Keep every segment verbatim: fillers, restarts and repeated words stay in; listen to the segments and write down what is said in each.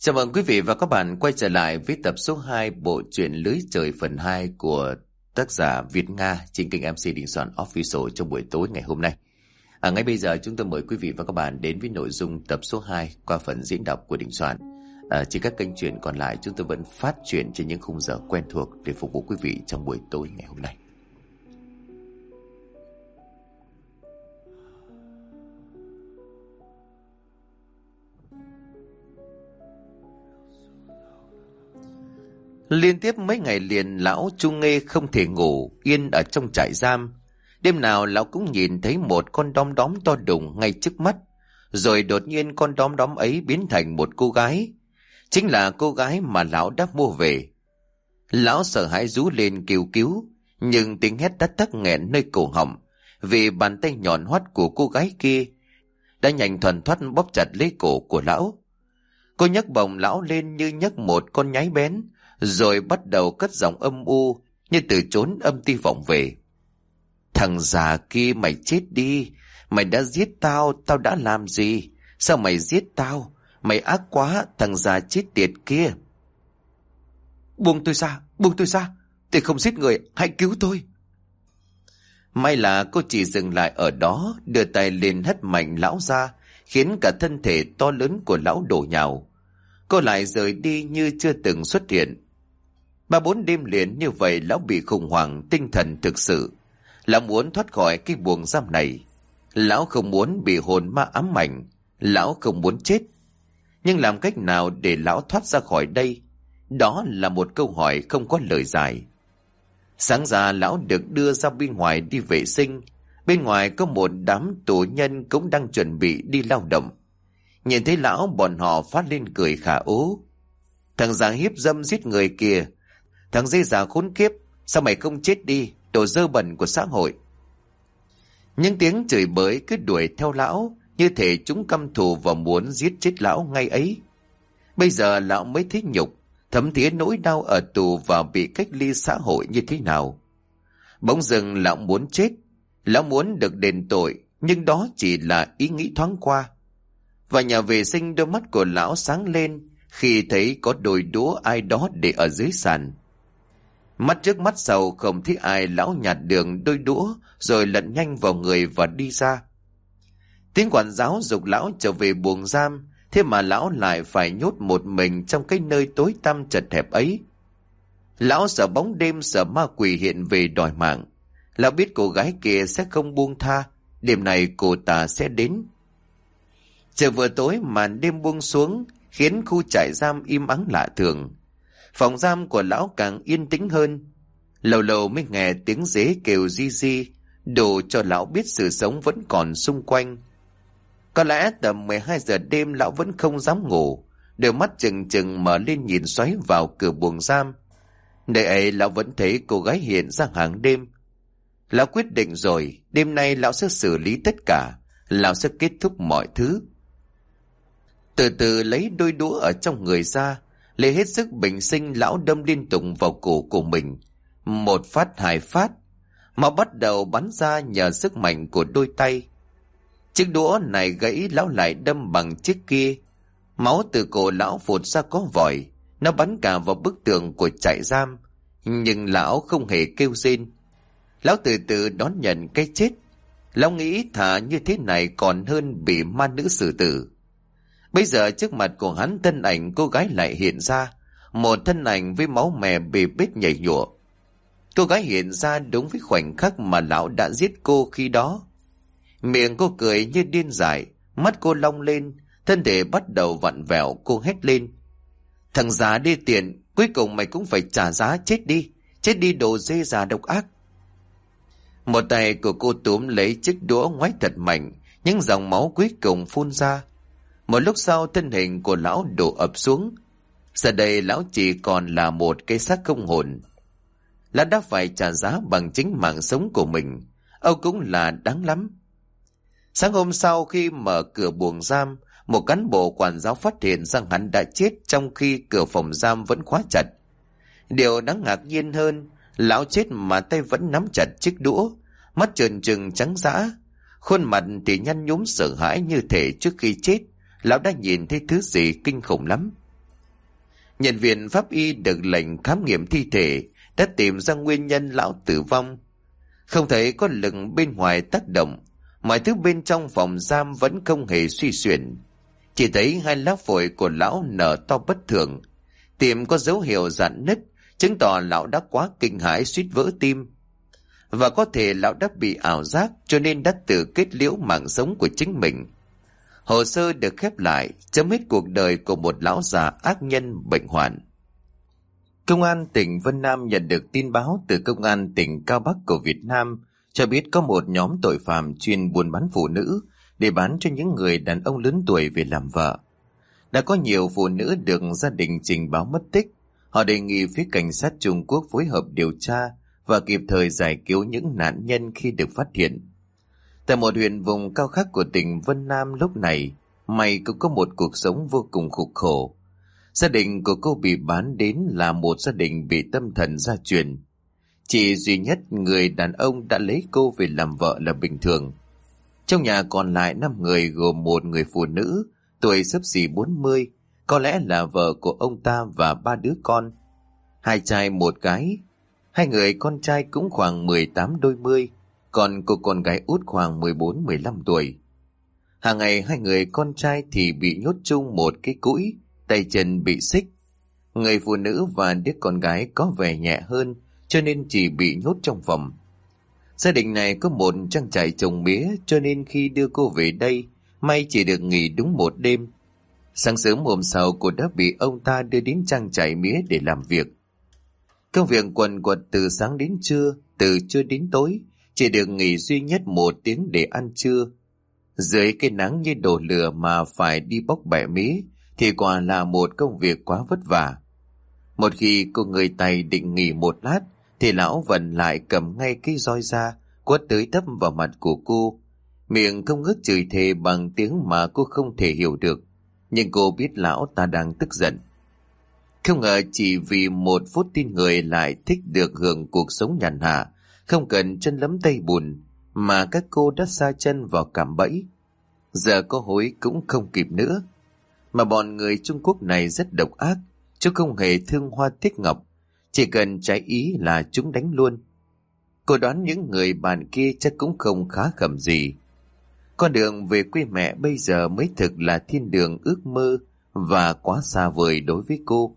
Chào mừng quý vị và các bạn quay trở lại với tập số hai bộ truyện Lưới Trời phần hai của tác giả Việt Nga trên kênh em xê Đình Soạn Official trong buổi tối ngày hôm nay. À, ngay bây giờ chúng tôi mời quý vị và các bạn đến với nội dung tập số hai qua phần diễn đọc của Đình Soạn. À, trên các kênh truyện còn lại chúng tôi vẫn phát truyện trên những khung giờ quen thuộc để phục vụ quý vị trong buổi tối ngày hôm nay. Liên tiếp mấy ngày liền lão Chu Nghê không thể ngủ yên ở trong trại giam. Đêm nào lão cũng nhìn thấy một con đom đóm to đùng ngay trước mắt. Rồi đột nhiên con đom đóm ấy biến thành một cô gái. Chính là cô gái mà lão đã mua về. Lão sợ hãi rú lên kêu cứu, nhưng tiếng hét đã tắc nghẹn nơi cổ họng, vì bàn tay nhọn hoắt của cô gái kia đã nhanh thuần thoắt bóp chặt lấy cổ của lão. Cô nhấc bổng lão lên như nhấc một con nhái bén, rồi bắt đầu cất giọng âm u như từ chốn âm ti vọng về. Thằng già kia, mày chết đi. Mày đã giết tao, tao đã làm gì? Sao mày giết tao? Mày ác quá, thằng già chết tiệt kia. Buông tôi ra, buông tôi ra. Tôi không giết người, hãy cứu tôi. May là cô chỉ dừng lại ở đó, đưa tay lên hất mạnh lão ra, khiến cả thân thể to lớn của lão đổ nhào. Cô lại rời đi như chưa từng xuất hiện. Ba bốn đêm liền như vậy lão bị khủng hoảng tinh thần thực sự. Lão muốn thoát khỏi cái buồng giam này. Lão không muốn bị hồn ma ám ảnh. Lão không muốn chết. Nhưng làm cách nào để lão thoát ra khỏi đây? Đó là một câu hỏi không có lời giải. Sáng ra lão được đưa ra bên ngoài đi vệ sinh. Bên ngoài có một đám tù nhân cũng đang chuẩn bị đi lao động. Nhìn thấy lão, bọn họ phát lên cười khả ố. Thằng già hiếp dâm giết người kìa. Thằng dê già khốn kiếp, sao mày không chết đi, đồ dơ bẩn của xã hội. Những tiếng chửi bới cứ đuổi theo lão, như thể chúng căm thù và muốn giết chết lão ngay ấy. Bây giờ lão mới thấy nhục, thấm thía nỗi đau ở tù và bị cách ly xã hội như thế nào. Bỗng dưng lão muốn chết, lão muốn được đền tội, nhưng đó chỉ là ý nghĩ thoáng qua. Và nhà vệ sinh, đôi mắt của lão sáng lên khi thấy có đôi đũa ai đó để ở dưới sàn. Mắt trước mắt sau không thấy ai, lão nhặt đường đôi đũa rồi lật nhanh vào người và đi ra. Tiếng quản giáo giục lão trở về buồng giam, thế mà lão lại phải nhốt một mình trong cái nơi tối tăm chật hẹp ấy. Lão sợ bóng đêm, sợ ma quỷ hiện về đòi mạng. Lão biết cô gái kia sẽ không buông tha, đêm này cô ta sẽ đến. Trời vừa tối, màn đêm buông xuống khiến khu trại giam im ắng lạ thường. Phòng giam của lão càng yên tĩnh hơn. Lâu lâu mới nghe tiếng dế kêu ri ri, đủ cho lão biết sự sống vẫn còn xung quanh. Có lẽ tầm mười hai giờ đêm lão vẫn không dám ngủ, đôi mắt chừng chừng mở lên nhìn xoáy vào cửa buồng giam. Nơi ấy lão vẫn thấy cô gái hiện ra hàng đêm. Lão quyết định rồi, đêm nay lão sẽ xử lý tất cả, lão sẽ kết thúc mọi thứ. Từ từ lấy đôi đũa ở trong người ra, lấy hết sức bình sinh, lão đâm liên tục vào cổ của mình. Một phát, hai phát, máu bắt đầu bắn ra nhờ sức mạnh của đôi tay. Chiếc đũa này gãy, lão lại đâm bằng chiếc kia. Máu từ cổ lão phụt ra có vòi, nó bắn cả vào bức tường của trại giam. Nhưng lão không hề kêu rên. Lão từ từ đón nhận cái chết. Lão nghĩ thà như thế này còn hơn bị ma nữ xử tử. Bây giờ trước mặt của hắn, thân ảnh cô gái lại hiện ra, một thân ảnh với máu mè bê bết nhảy nhụa. Cô gái hiện ra đúng với khoảnh khắc mà lão đã giết cô khi đó. Miệng cô cười như điên dại, mắt cô long lên, thân thể bắt đầu vặn vẹo. Cô hét lên: Thằng già đê tiện, cuối cùng mày cũng phải trả giá, chết đi, chết đi đồ dê già độc ác. Một tay của cô túm lấy chiếc đũa ngoáy thật mạnh, những dòng máu cuối cùng phun ra. Một lúc sau, thân hình của lão đổ ập xuống. Giờ đây lão chỉ còn là một cái xác không hồn. Lão đã phải trả giá bằng chính mạng sống của mình. Âu cũng là đáng lắm. Sáng hôm sau, khi mở cửa buồng giam, một cán bộ quản giáo phát hiện rằng hắn đã chết trong khi cửa phòng giam vẫn khóa chặt. Điều đáng ngạc nhiên hơn, lão chết mà tay vẫn nắm chặt chiếc đũa, mắt trợn trừng trắng dã, khuôn mặt thì nhăn nhúm sợ hãi, như thể trước khi chết lão đã nhìn thấy thứ gì kinh khủng lắm. Nhân viên pháp y được lệnh khám nghiệm thi thể đã tìm ra nguyên nhân lão tử vong. Không thấy có lực bên ngoài tác động, mọi thứ bên trong phòng giam vẫn không hề suy chuyển. Chỉ thấy hai lá phổi của lão nở to bất thường, tim có dấu hiệu rạn nứt, chứng tỏ lão đã quá kinh hãi suýt vỡ tim. Và có thể lão đã bị ảo giác cho nên đã tự kết liễu mạng sống của chính mình. Hồ sơ được khép lại, chấm hết cuộc đời của một lão già ác nhân bệnh hoạn. Công an tỉnh Vân Nam nhận được tin báo từ Công an tỉnh Cao Bắc của Việt Nam cho biết có một nhóm tội phạm chuyên buôn bán phụ nữ để bán cho những người đàn ông lớn tuổi về làm vợ. Đã có nhiều phụ nữ được gia đình trình báo mất tích. Họ đề nghị phía cảnh sát Trung Quốc phối hợp điều tra và kịp thời giải cứu những nạn nhân khi được phát hiện. Tại một huyện vùng cao khác của tỉnh Vân Nam lúc này, May cũng có một cuộc sống vô cùng khổ khổ. Gia đình của cô bị bán đến là một gia đình bị tâm thần gia truyền. Chỉ duy nhất người đàn ông đã lấy cô về làm vợ là bình thường. Trong nhà còn lại năm người gồm một người phụ nữ, tuổi xấp xỉ bốn mươi, có lẽ là vợ của ông ta và ba đứa con. Hai trai một gái. Hai người con trai cũng khoảng mười tám đôi mươi, còn cô con gái út khoảng mười bốn mười lăm tuổi. Hàng ngày hai người con trai thì bị nhốt chung một cái cũi, tay chân bị xích. Người phụ nữ và đứa con gái có vẻ nhẹ hơn cho nên chỉ bị nhốt trong phòng. Gia đình này có một trang trại trồng mía cho nên khi đưa cô về đây, May chỉ được nghỉ đúng một đêm. Sáng sớm hôm sau cô đã bị ông ta đưa đến trang trại mía để làm việc. Công việc quần quật từ sáng đến trưa, từ trưa đến tối, chỉ được nghỉ duy nhất một tiếng để ăn trưa. Dưới cái nắng như đổ lửa mà phải đi bóc bẻ mía thì quả là một công việc quá vất vả. Một khi cô người Tày định nghỉ một lát thì lão Vân lại cầm ngay cái roi ra quất tới tấp vào mặt của cô, miệng không ngớt chửi thề bằng tiếng mà cô không thể hiểu được, nhưng cô biết lão ta đang tức giận. Không ngờ chỉ vì một phút tin người lại thích được hưởng cuộc sống nhàn hạ, không cần chân lấm tay bùn, mà các cô đã sa chân vào cạm bẫy. Giờ có hối cũng không kịp nữa. Mà bọn người Trung Quốc này rất độc ác, chứ không hề thương hoa tiếc ngọc, chỉ cần trái ý là chúng đánh luôn. Cô đoán những người bạn kia chắc cũng không khá khẩm gì. Con đường về quê mẹ bây giờ mới thực là thiên đường ước mơ và quá xa vời đối với cô.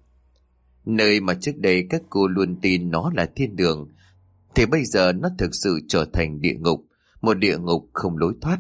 Nơi mà trước đây các cô luôn tin nó là thiên đường, thì bây giờ nó thực sự trở thành địa ngục, một địa ngục không lối thoát.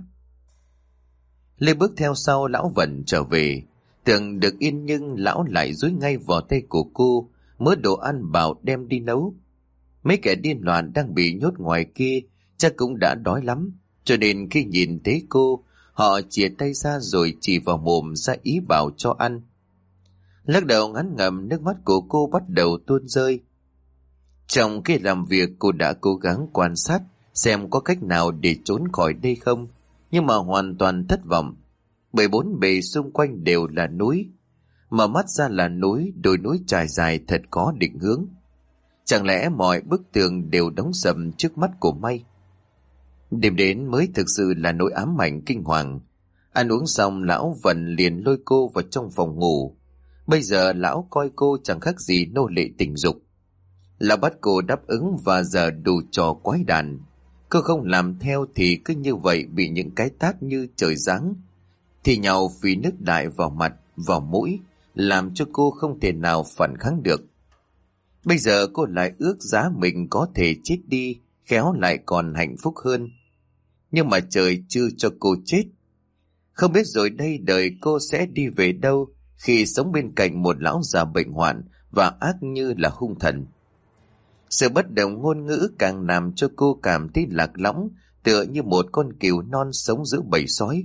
Lê bước theo sau lão Vân trở về, tưởng được yên nhưng lão lại dúi ngay vào tay của cô mớ đồ ăn bảo đem đi nấu. Mấy kẻ điên loạn đang bị nhốt ngoài kia chắc cũng đã đói lắm, cho nên khi nhìn thấy cô, họ chìa tay ra rồi chỉ vào mồm ra ý bảo cho ăn. Lắc đầu ngán ngẩm, nước mắt của cô bắt đầu tuôn rơi. Trong khi làm việc, cô đã cố gắng quan sát xem có cách nào để trốn khỏi đây không, nhưng mà hoàn toàn thất vọng, bởi bốn bề xung quanh đều là núi. Mở mắt ra là núi, đồi núi trải dài thật có định hướng. Chẳng lẽ mọi bức tường đều đóng sầm trước mắt của May? Đêm đến mới thực sự là nỗi ám ảnh kinh hoàng. Ăn uống xong, lão Vân liền lôi cô vào trong phòng ngủ. Bây giờ lão coi cô chẳng khác gì nô lệ tình dục. Lão bắt cô đáp ứng và giờ đủ trò quái đản. Cô không làm theo thì cứ như vậy bị những cái tát như trời giáng thì nhào phì nước đại vào mặt, vào mũi, làm cho cô không thể nào phản kháng được. Bây giờ cô lại ước giá mình có thể chết đi, khéo lại còn hạnh phúc hơn. Nhưng mà trời chưa cho cô chết. Không biết rồi đây đời cô sẽ đi về đâu khi sống bên cạnh một lão già bệnh hoạn và ác như là hung thần. Sự bất đồng ngôn ngữ càng làm cho cô cảm thấy lạc lõng, tựa như một con cừu non sống giữa bầy sói.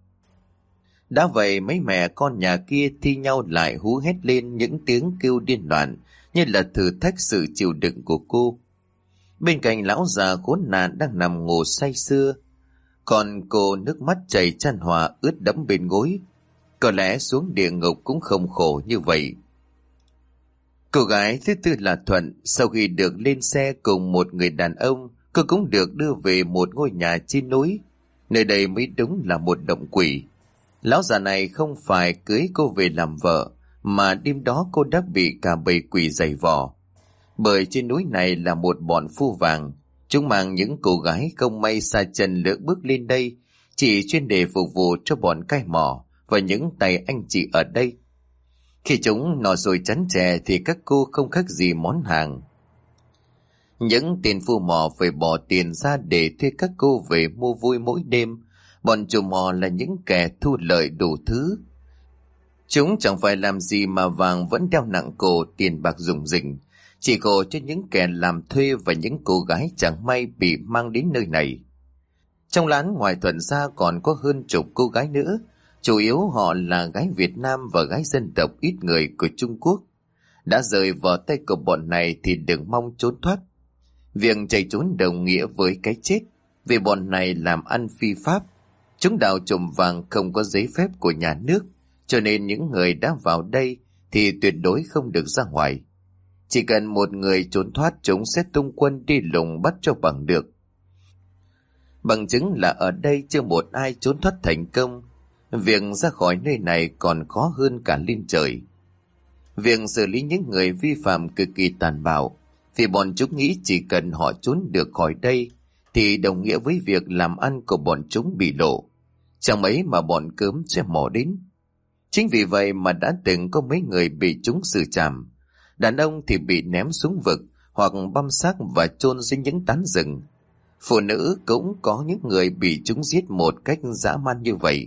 Đã vậy mấy mẹ con nhà kia thi nhau lại hú hét lên những tiếng kêu điên loạn, như là thử thách sự chịu đựng của cô. Bên cạnh lão già khốn nạn đang nằm ngủ say sưa, còn cô nước mắt chảy chan hòa ướt đẫm bên gối. Có lẽ xuống địa ngục cũng không khổ như vậy. Cô gái thứ tư là Thuận, sau khi được lên xe cùng một người đàn ông, cô cũng được đưa về một ngôi nhà trên núi. Nơi đây mới đúng là một động quỷ. Lão già này không phải cưới cô về làm vợ, mà đêm đó cô đã bị cả bầy quỷ giày vò. Bởi trên núi này là một bọn phu vàng, chúng mang những cô gái không may xa chân lỡ bước lên đây, chỉ chuyên để phục vụ cho bọn cai mỏ và những tay anh chị ở đây. Khi chúng nọ rồi chắn chè thì các cô không khác gì món hàng. Những tên phu mỏ phải bỏ tiền ra để thuê các cô về mua vui mỗi đêm. Bọn chủ mỏ là những kẻ thu lợi đủ thứ. Chúng chẳng phải làm gì mà vàng vẫn đeo nặng cổ, tiền bạc rủng rỉnh, chỉ cổ cho những kẻ làm thuê và những cô gái chẳng may bị mang đến nơi này. Trong lán ngoài Thuận ra còn có hơn chục cô gái nữa, chủ yếu họ là gái Việt Nam và gái dân tộc ít người của Trung Quốc. Đã rời vào tay của bọn này thì đừng mong trốn thoát. Việc chạy trốn đồng nghĩa với cái chết, vì bọn này làm ăn phi pháp. Chúng đào trộm vàng không có giấy phép của nhà nước, cho nên những người đã vào đây thì tuyệt đối không được ra ngoài. Chỉ cần một người trốn thoát, chúng sẽ tung quân đi lùng bắt cho bằng được. Bằng chứng là ở đây chưa một ai trốn thoát thành công. Việc ra khỏi nơi này còn khó hơn cả lên trời. Việc xử lý những người vi phạm cực kỳ tàn bạo, vì bọn chúng nghĩ chỉ cần họ trốn được khỏi đây thì đồng nghĩa với việc làm ăn của bọn chúng bị lộ. Chẳng mấy mà bọn cớm sẽ mò đến. Chính vì vậy mà đã từng có mấy người bị chúng xử trảm. Đàn ông thì bị ném xuống vực hoặc băm xác và chôn dưới những tán rừng. Phụ nữ cũng có những người bị chúng giết một cách dã man như vậy.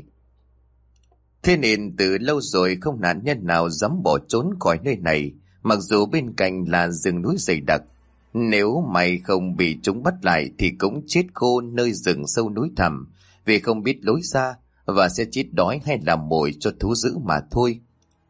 Thế nên từ lâu rồi không nạn nhân nào dám bỏ trốn khỏi nơi này, mặc dù bên cạnh là rừng núi dày đặc. Nếu mày không bị chúng bắt lại thì cũng chết khô nơi rừng sâu núi thẳm, vì không biết lối ra và sẽ chết đói hay làm mồi cho thú dữ mà thôi.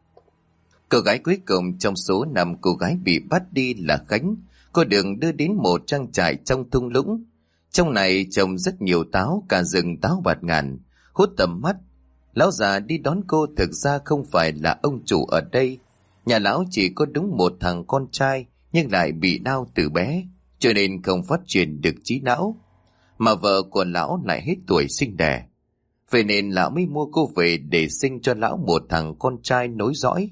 Cô gái cuối cùng trong số năm cô gái bị bắt đi là Khánh. Cô được đưa đến một trang trại trong thung lũng. Trong này trồng rất nhiều táo, cả rừng táo bạt ngàn, hút tầm mắt. Lão già đi đón cô thực ra không phải là ông chủ ở đây. Nhà lão chỉ có đúng một thằng con trai, nhưng lại bị đau từ bé, cho nên không phát triển được trí não. Mà vợ của lão lại hết tuổi sinh đẻ. Vậy nên lão mới mua cô về để sinh cho lão một thằng con trai nối dõi.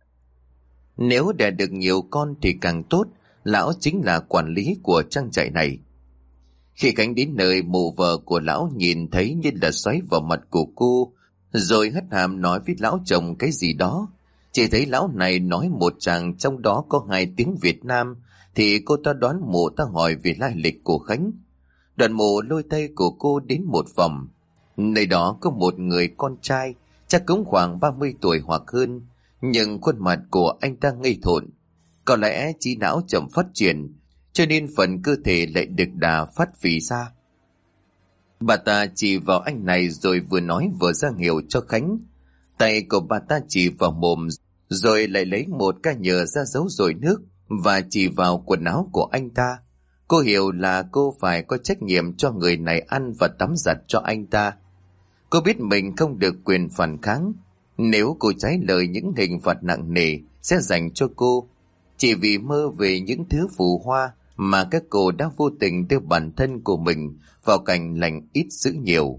Nếu đẻ được nhiều con thì càng tốt, lão chính là quản lý của trang trại này. Khi Khánh đến nơi, mụ vợ của lão nhìn thấy như là xoáy vào mặt của cô, rồi hất hàm nói với lão chồng cái gì đó. Chỉ thấy lão này nói một tràng trong đó có hai tiếng Việt Nam, thì cô ta đoán mụ ta hỏi về lai lịch của Khánh. Đoàn mụ lôi tay của cô đến một vòng. Nơi đó có một người con trai, chắc cũng khoảng ba mươi tuổi hoặc hơn, nhưng khuôn mặt của anh ta ngây thộn. Có lẽ trí não chậm phát triển, cho nên phần cơ thể lại được đà phát phì ra. Bà ta chỉ vào anh này rồi vừa nói vừa ra hiệu cho Khánh. Tay của bà ta chỉ vào mồm, rồi lại lấy một cái nhựa ra giấu rồi nước và chỉ vào quần áo của anh ta. Cô hiểu là cô phải có trách nhiệm cho người này ăn và tắm giặt cho anh ta. Cô biết mình không được quyền phản kháng. Nếu cô trái lời, những hình phạt nặng nề sẽ dành cho cô. Chỉ vì mơ về những thứ phù hoa mà các cô đã vô tình đưa bản thân của mình vào cảnh lành ít dữ nhiều.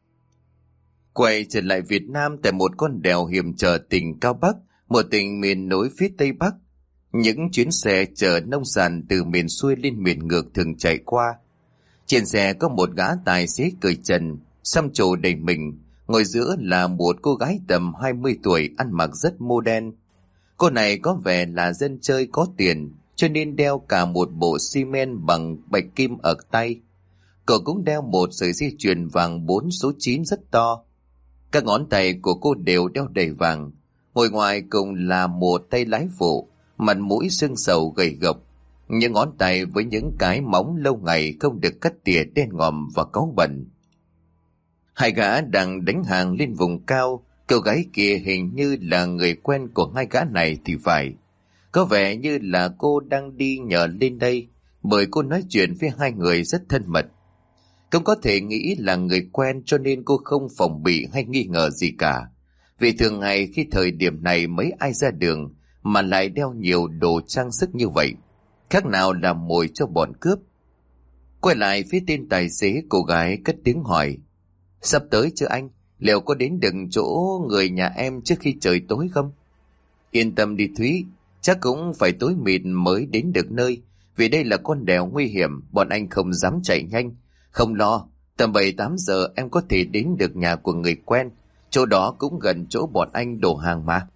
Quay trở lại Việt Nam tại một con đèo hiểm trở tỉnh Cao Bắc, một tỉnh miền núi phía Tây Bắc. Những chuyến xe chở nông sản từ miền xuôi lên miền ngược thường chạy qua. Trên xe có một gã tài xế cởi trần, xăm trổ đầy mình. Ngồi giữa là một cô gái tầm hai mươi tuổi ăn mặc rất mô đen. Cô này có vẻ là dân chơi có tiền, cho nên đeo cả một bộ xi men bằng bạch kim ở tay. Cô cũng đeo một sợi dây chuyền vàng bốn số chín rất to. Các ngón tay của cô đều đeo đầy vàng. Ngồi ngoài cùng là một tay lái phụ, mặt mũi sưng sầu gầy gộc. Những ngón tay với những cái móng lâu ngày không được cắt tỉa đen ngòm và cáu bẩn. Hai gã đang đánh hàng lên vùng cao. Cô gái kia hình như là người quen của hai gã này thì phải. Có vẻ như là cô đang đi nhờ lên đây, bởi cô nói chuyện với hai người rất thân mật. Không có thể nghĩ là người quen, cho nên cô không phòng bị hay nghi ngờ gì cả. Vì thường ngày khi thời điểm này mấy ai ra đường mà lại đeo nhiều đồ trang sức như vậy, khác nào là mồi cho bọn cướp. Quay lại phía tên tài xế, cô gái cất tiếng hỏi: "Sắp tới chưa anh? Liệu có đến được chỗ người nhà em trước khi trời tối không?" Yên tâm đi Thúy, chắc cũng phải tối mịt mới đến được nơi, vì đây là con đèo nguy hiểm, bọn anh không dám chạy nhanh. Không lo, tầm bảy tám giờ em có thể đến được nhà của người quen, chỗ đó cũng gần chỗ bọn anh đổ hàng mà.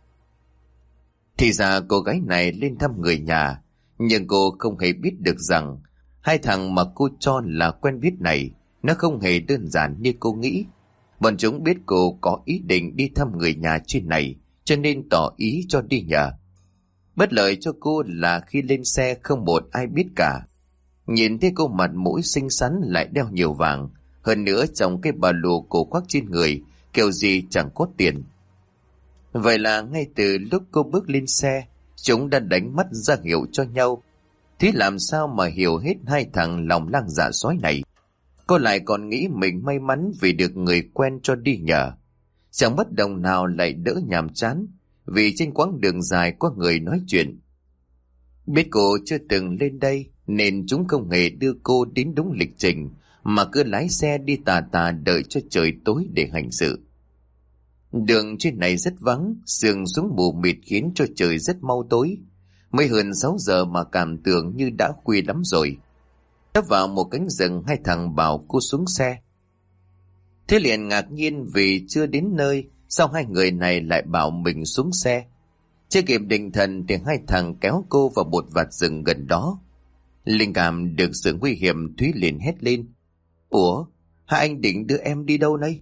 Thì ra cô gái này lên thăm người nhà, nhưng cô không hề biết được rằng hai thằng mà cô cho là quen biết này, nó không hề đơn giản như cô nghĩ. Bọn chúng biết cô có ý định đi thăm người nhà trên này, cho nên tỏ ý cho đi nhờ. Bất lợi cho cô là khi lên xe không một ai biết cả. Nhìn thấy cô mặt mũi xinh xắn lại đeo nhiều vàng, hơn nữa trong cái ba lô cổ khoác trên người, kiểu gì chẳng có tiền. Vậy là ngay từ lúc cô bước lên xe, chúng đã đánh mắt ra hiệu cho nhau. Thế làm sao mà hiểu hết hai thằng lòng lang dạ sói này. Cô lại còn nghĩ mình may mắn vì được người quen cho đi nhờ. Chẳng bất đồng nào lại đỡ nhàm chán, vì trên quãng đường dài có người nói chuyện. Biết cô chưa từng lên đây nên chúng không hề đưa cô đến đúng lịch trình, mà cứ lái xe đi tà tà đợi cho trời tối để hành sự. Đường trên này rất vắng, sương xuống mù mịt khiến cho trời rất mau tối. Mới hơn sáu giờ mà cảm tưởng như đã khuya lắm rồi. Đã vào một cánh rừng, hai thằng bảo cô xuống xe. Thế liền ngạc nhiên vì chưa đến nơi, sao hai người này lại bảo mình xuống xe. Chưa kịp định thần thì hai thằng kéo cô vào một vạt rừng gần đó. Linh cảm được sự nguy hiểm, Thúy liền hét lên. Ủa, hai anh định đưa em đi đâu đây?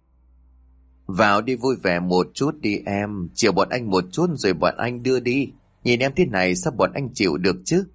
Vào đi vui vẻ một chút đi em, chiều bọn anh một chút rồi bọn anh đưa đi. Nhìn em thế này sao bọn anh chịu được chứ?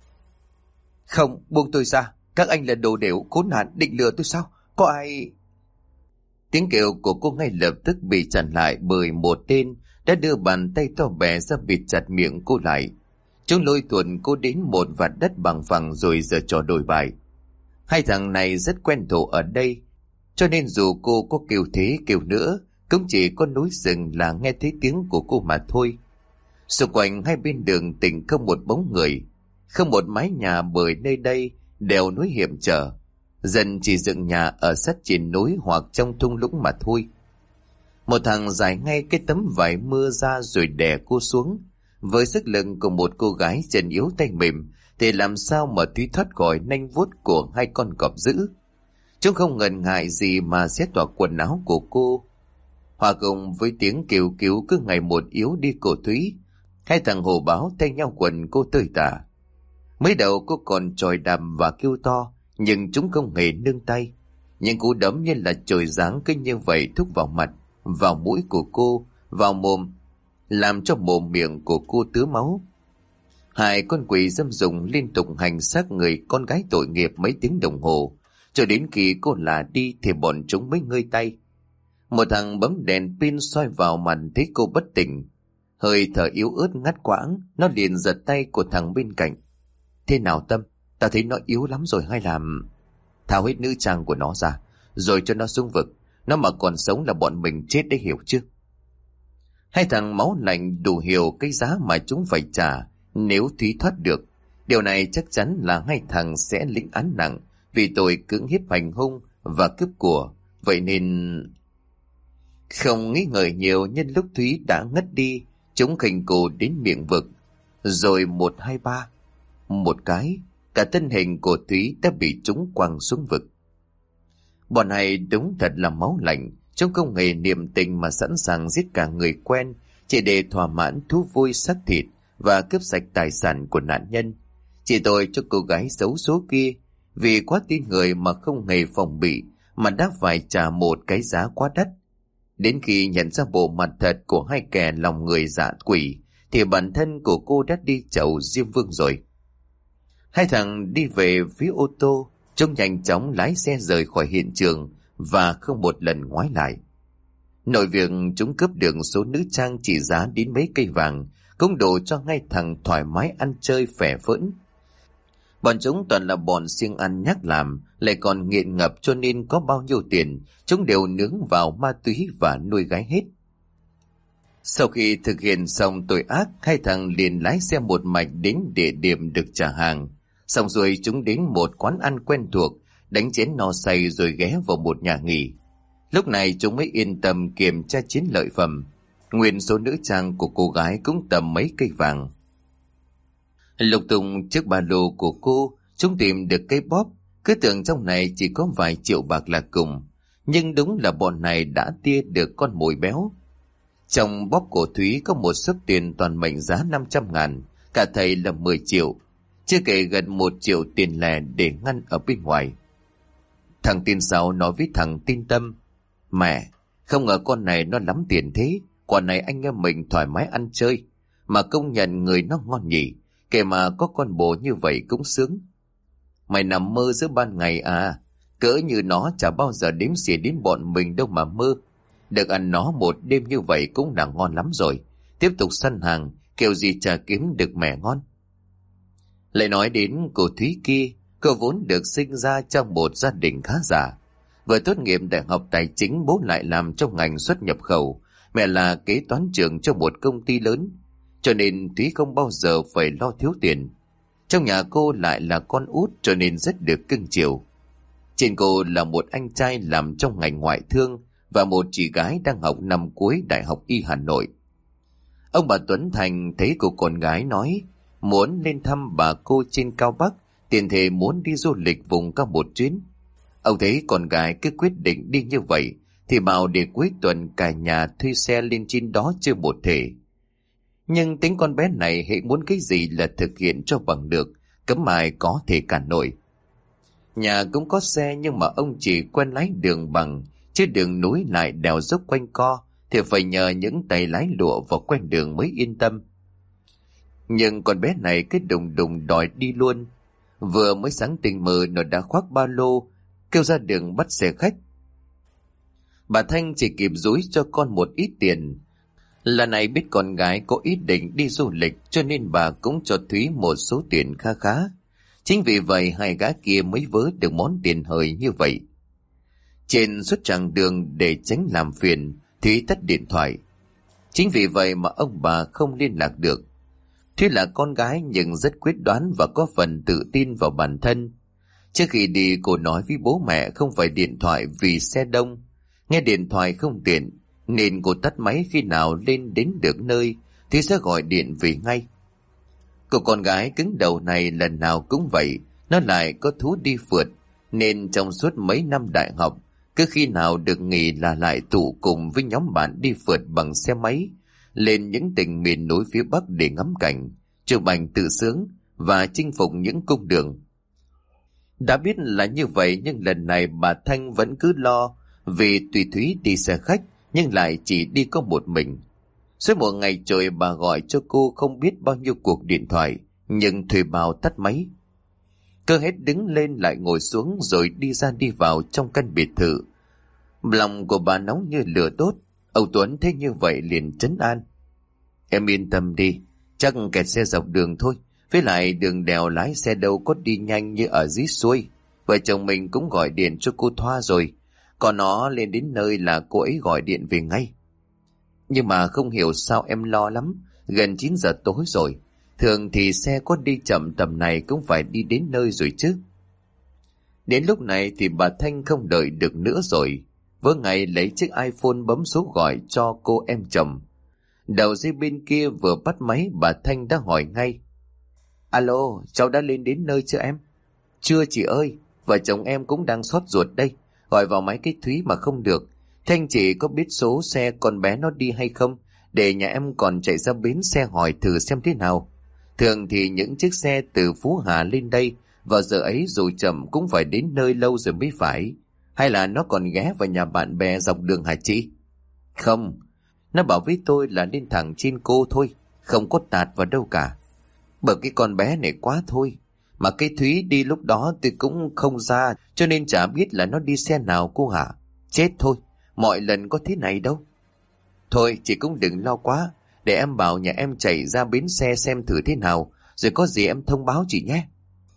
Không, buông tôi ra, các anh là đồ đểu khốn nạn định lừa tôi sao? Có ai... Tiếng kêu của cô ngay lập tức bị chặn lại bởi một tên đã đưa bàn tay to bè ra bịt chặt miệng cô lại. Chúng lôi tuồn cô đến một vạt đất bằng phẳng rồi giở trò đổi bài. Hai thằng này rất quen thuộc ở đây, cho nên dù cô có kêu thế kêu nữa, cũng chỉ có núi rừng là nghe thấy tiếng của cô mà thôi. Xung quanh hai bên đường tỉnh không một bóng người, không một mái nhà bởi nơi đây đèo núi hiểm trở. Dần chỉ dựng nhà ở sát trên núi hoặc trong thung lũng mà thôi. Một thằng giải ngay cái tấm vải mưa ra rồi đè cô xuống. Với sức lực của một cô gái chân yếu tay mềm thì làm sao mà Thúy thoát khỏi nanh vuốt của hai con cọp dữ. Chúng không ngần ngại gì mà xé toạc quần áo của cô. Hòa cùng với tiếng kêu cứu cứ ngày một yếu đi của Thúy, hai thằng hổ báo thay nhau quần cô tơi tả. Mới đầu cô còn chòi đàm và kêu to, nhưng chúng không hề nương tay. Những cú đấm như là trời giáng cứ như vậy thúc vào mặt, vào mũi của cô, vào mồm, làm cho mồm miệng của cô tứa máu. Hai con quỷ dâm dùng liên tục hành xác người con gái tội nghiệp mấy tiếng đồng hồ, cho đến khi cô là đi thì bọn chúng mới ngơi tay. Một thằng bấm đèn pin soi vào mặt thấy cô bất tỉnh, hơi thở yếu ớt ngắt quãng, nó liền giật tay của thằng bên cạnh. Thế nào Tâm, ta thấy nó yếu lắm rồi hay làm... Tháo hết nữ trang của nó ra, rồi cho nó xuống vực. Nó mà còn sống là bọn mình chết đấy, hiểu chưa? Hai thằng máu lạnh đủ hiểu cái giá mà chúng phải trả nếu Thúy thoát được. Điều này chắc chắn là hai thằng sẽ lĩnh án nặng vì tội cưỡng hiếp hành hung và cướp của. Vậy nên... Không nghĩ ngợi nhiều, nhân lúc Thúy đã ngất đi, chúng khinh cô đến miệng vực. Rồi một hai ba, một cái, cả thân hình của Thúy đã bị chúng quăng xuống vực. Bọn này đúng thật là máu lạnh, chúng không hề niệm tình mà sẵn sàng giết cả người quen chỉ để thỏa mãn thú vui xác thịt và cướp sạch tài sản của nạn nhân. Chỉ tội cho cô gái xấu số kia, vì quá tin người mà không hề phòng bị mà đã phải trả một cái giá quá đắt. Đến khi nhận ra bộ mặt thật của hai kẻ lòng người dạ quỷ thì bản thân của cô đã đi chầu Diêm Vương rồi. Hai thằng đi về phía ô tô, chúng nhanh chóng lái xe rời khỏi hiện trường và không một lần ngoái lại. Nội việc chúng cướp được số nữ trang trị giá đến mấy cây vàng cũng đủ cho ngay thằng thoải mái ăn chơi phẻ phỡn. Bọn chúng toàn là bọn siêng ăn nhác làm, lại còn nghiện ngập, cho nên có bao nhiêu tiền chúng đều nướng vào ma túy và nuôi gái hết. Sau khi thực hiện xong tội ác, hai thằng liền lái xe một mạch đến địa điểm được trả hàng. Xong rồi chúng đến một quán ăn quen thuộc, đánh chén no say rồi ghé vào một nhà nghỉ. Lúc này chúng mới yên tâm kiểm tra chiến lợi phẩm. Nguyên số nữ trang của cô gái cũng tầm mấy cây vàng. Lục tung chiếc ba lô của cô, chúng tìm được cây bóp, cứ tưởng trong này chỉ có vài triệu bạc là cùng. Nhưng đúng là bọn này đã tia được con mồi béo. Trong bóp của Thúy có một số tiền toàn mệnh giá năm trăm ngàn, cả thầy là mười triệu, chưa kể gần một triệu tiền lẻ để ngăn ở bên ngoài. Thằng tin sau nói với thằng tin Tâm: Mẹ, không ngờ con này nó lắm tiền thế, quả này anh em mình thoải mái ăn chơi, mà công nhận người nó ngon nhỉ, kể mà có con bồ như vậy cũng sướng. Mày nằm mơ giữa ban ngày à, cỡ như nó chả bao giờ đếm xỉa đến bọn mình đâu mà mơ. Được ăn nó một đêm như vậy cũng là ngon lắm rồi, tiếp tục săn hàng, kiểu gì chả kiếm được mẻ ngon. Lại nói đến cô Thúy kia, cô vốn được sinh ra trong một gia đình khá giả. Vừa tốt nghiệp đại học tài chính, bố lại làm trong ngành xuất nhập khẩu, mẹ là kế toán trưởng cho một công ty lớn, cho nên Thúy không bao giờ phải lo thiếu tiền. Trong nhà cô lại là con út cho nên rất được cưng chiều. Trên cô là một anh trai làm trong ngành ngoại thương và một chị gái đang học năm cuối Đại học Y Hà Nội. Ông bà Tuấn Thành thấy cô con gái nói muốn lên thăm bà cô trên Cao Bắc, tiền thề muốn đi du lịch vùng cao một chuyến. Ông thấy con gái cứ quyết định đi như vậy thì bảo để cuối tuần cả nhà thuê xe lên trên đó chơi một thể. Nhưng tính con bé này hệ muốn cái gì là thực hiện cho bằng được, cấm ai có thể cản nổi. Nhà cũng có xe nhưng mà ông chỉ quen lái đường bằng, chứ đường núi lại đèo dốc quanh co thì phải nhờ những tay lái lụa vào quen đường mới yên tâm. Nhưng con bé này cứ đùng đùng đòi đi luôn. Vừa mới sáng tình mơ nó đã khoác ba lô kêu ra đường bắt xe khách. Bà Thanh chỉ kịp dúi cho con một ít tiền. Lần này biết con gái có ý định đi du lịch cho nên bà cũng cho Thúy một số tiền kha khá. Chính vì vậy hai gã kia mới vớ được món tiền hời như vậy. Trên suốt chặng đường để tránh làm phiền, Thúy tắt điện thoại. Chính vì vậy mà ông bà không liên lạc được. Thúy là con gái nhưng rất quyết đoán và có phần tự tin vào bản thân. Trước khi đi cô nói với bố mẹ không phải điện thoại vì xe đông. Nghe điện thoại không tiện nên cô tắt máy, khi nào lên đến được nơi thì sẽ gọi điện về ngay. Cô con gái cứng đầu này lần nào cũng vậy, nó lại có thú đi phượt, nên trong suốt mấy năm đại học, cứ khi nào được nghỉ là lại tụ cùng với nhóm bạn đi phượt bằng xe máy, lên những tỉnh miền núi phía Bắc để ngắm cảnh, chụp ảnh tự sướng và chinh phục những cung đường. Đã biết là như vậy nhưng lần này bà Thanh vẫn cứ lo, vì tùy Thúy đi xe khách nhưng lại chỉ đi có một mình. Suốt một ngày trời bà gọi cho cô không biết bao nhiêu cuộc điện thoại, nhưng thuê bao tắt máy. Cơ hết đứng lên lại ngồi xuống rồi đi ra đi vào trong căn biệt thự. Lòng của bà nóng như lửa đốt. Ông Tuấn thấy như vậy liền trấn an: Em yên tâm đi, chắc kẹt xe dọc đường thôi. Với lại đường đèo lái xe đâu có đi nhanh như ở dưới xuôi. Vợ chồng mình cũng gọi điện cho cô Thoa rồi. Còn nó lên đến nơi là cô ấy gọi điện về ngay. Nhưng mà không hiểu sao em lo lắm. Gần chín giờ tối rồi. Thường thì xe có đi chậm tầm này cũng phải đi đến nơi rồi chứ. Đến lúc này thì bà Thanh không đợi được nữa rồi. Vớ ngay lấy chiếc iPhone bấm số gọi cho cô em chồng. Đầu dây bên kia vừa bắt máy, bà Thanh đã hỏi ngay: Alo, cháu đã lên đến nơi chưa em? Chưa chị ơi, vợ chồng em cũng đang xót ruột đây. Gọi vào máy cái Thúy mà không được. Thanh chị có biết số xe con bé nó đi hay không? Để nhà em còn chạy ra bến xe hỏi thử xem thế nào. Thường thì những chiếc xe từ Phú Hà lên đây vào giờ ấy dù chậm cũng phải đến nơi lâu rồi mới phải. Hay là nó còn ghé vào nhà bạn bè dọc đường hả chị? Không, nó bảo với tôi là lên thẳng trên cô thôi, không có tạt vào đâu cả. Bởi cái con bé này quá thôi. Mà cái Thúy đi lúc đó tôi cũng không ra, cho nên chả biết là nó đi xe nào cô hả? Chết thôi, mọi lần có thế này đâu. Thôi chị cũng đừng lo quá, để em bảo nhà em chạy ra bến xe xem thử thế nào, rồi có gì em thông báo chị nhé.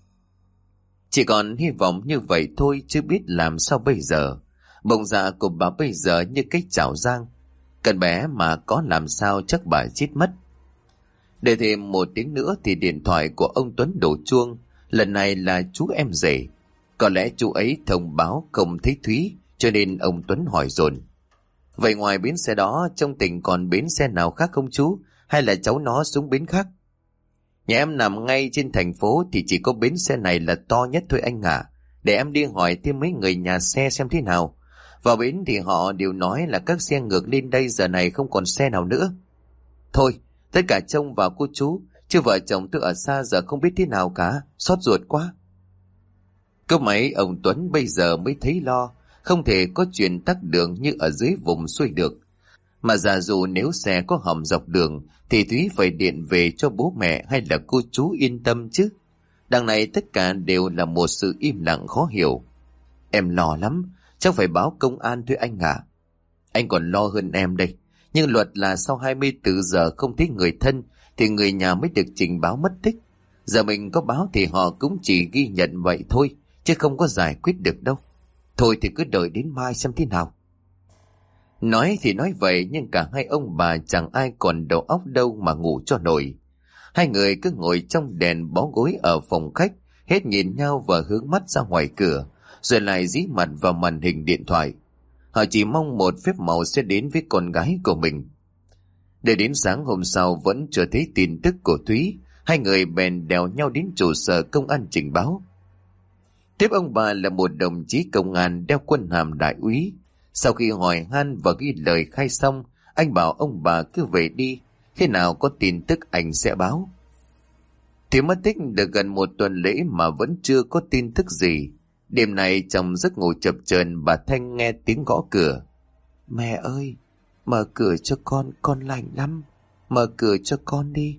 Chỉ còn hy vọng như vậy thôi chứ biết làm sao bây giờ. Bụng dạ của bà bây giờ như cái chảo rang. Con bé mà có làm sao chắc bà chết mất. Để thêm một tiếng nữa thì điện thoại của ông Tuấn đổ chuông. Lần này là chú em rể. Có lẽ chú ấy thông báo không thấy Thúy, cho nên ông Tuấn hỏi dồn: Vậy ngoài bến xe đó, trong tỉnh còn bến xe nào khác không chú? Hay là cháu nó xuống bến khác? Nhà em nằm ngay trên thành phố thì chỉ có bến xe này là to nhất thôi anh ạ. Để em đi hỏi thêm mấy người nhà xe xem thế nào. Vào bến thì họ đều nói là các xe ngược lên đây giờ này không còn xe nào nữa. Thôi, tất cả trông vào cô chú, chứ vợ chồng tôi ở xa giờ không biết thế nào cả, xót ruột quá. Cướp máy ông Tuấn bây giờ mới thấy lo, không thể có chuyện tắc đường như ở dưới vùng xuôi được. Mà giả dụ nếu xe có hỏng dọc đường thì Thúy phải điện về cho bố mẹ hay là cô chú yên tâm chứ. Đằng này tất cả đều là một sự im lặng khó hiểu. Em lo lắm, chắc phải báo công an thôi anh ạ. Anh còn lo hơn em đây. Nhưng luật là sau hai mươi bốn giờ không thấy người thân thì người nhà mới được trình báo mất tích. Giờ mình có báo thì họ cũng chỉ ghi nhận vậy thôi, chứ không có giải quyết được đâu. Thôi thì cứ đợi đến mai xem thế nào. Nói thì nói vậy nhưng cả hai ông bà chẳng ai còn đầu óc đâu mà ngủ cho nổi. Hai người cứ ngồi trong đèn bó gối ở phòng khách, hết nhìn nhau và hướng mắt ra ngoài cửa, rồi lại dí mặt vào màn hình điện thoại. Họ chỉ mong một phép màu sẽ đến với con gái của mình. Để đến sáng hôm sau vẫn chưa thấy tin tức của Thúy, hai người bèn đèo nhau đến trụ sở công an trình báo. Tiếp ông bà là một đồng chí công an đeo quân hàm đại úy. Sau khi hỏi han và ghi lời khai xong, anh bảo ông bà cứ về đi, khi nào có tin tức anh sẽ báo. Thì mất tích được gần một tuần lễ mà vẫn chưa có tin tức gì. Đêm nay trong giấc ngủ chập chờn, bà Thanh nghe tiếng gõ cửa. Mẹ ơi, mở cửa cho con, con lạnh lắm, mở cửa cho con đi.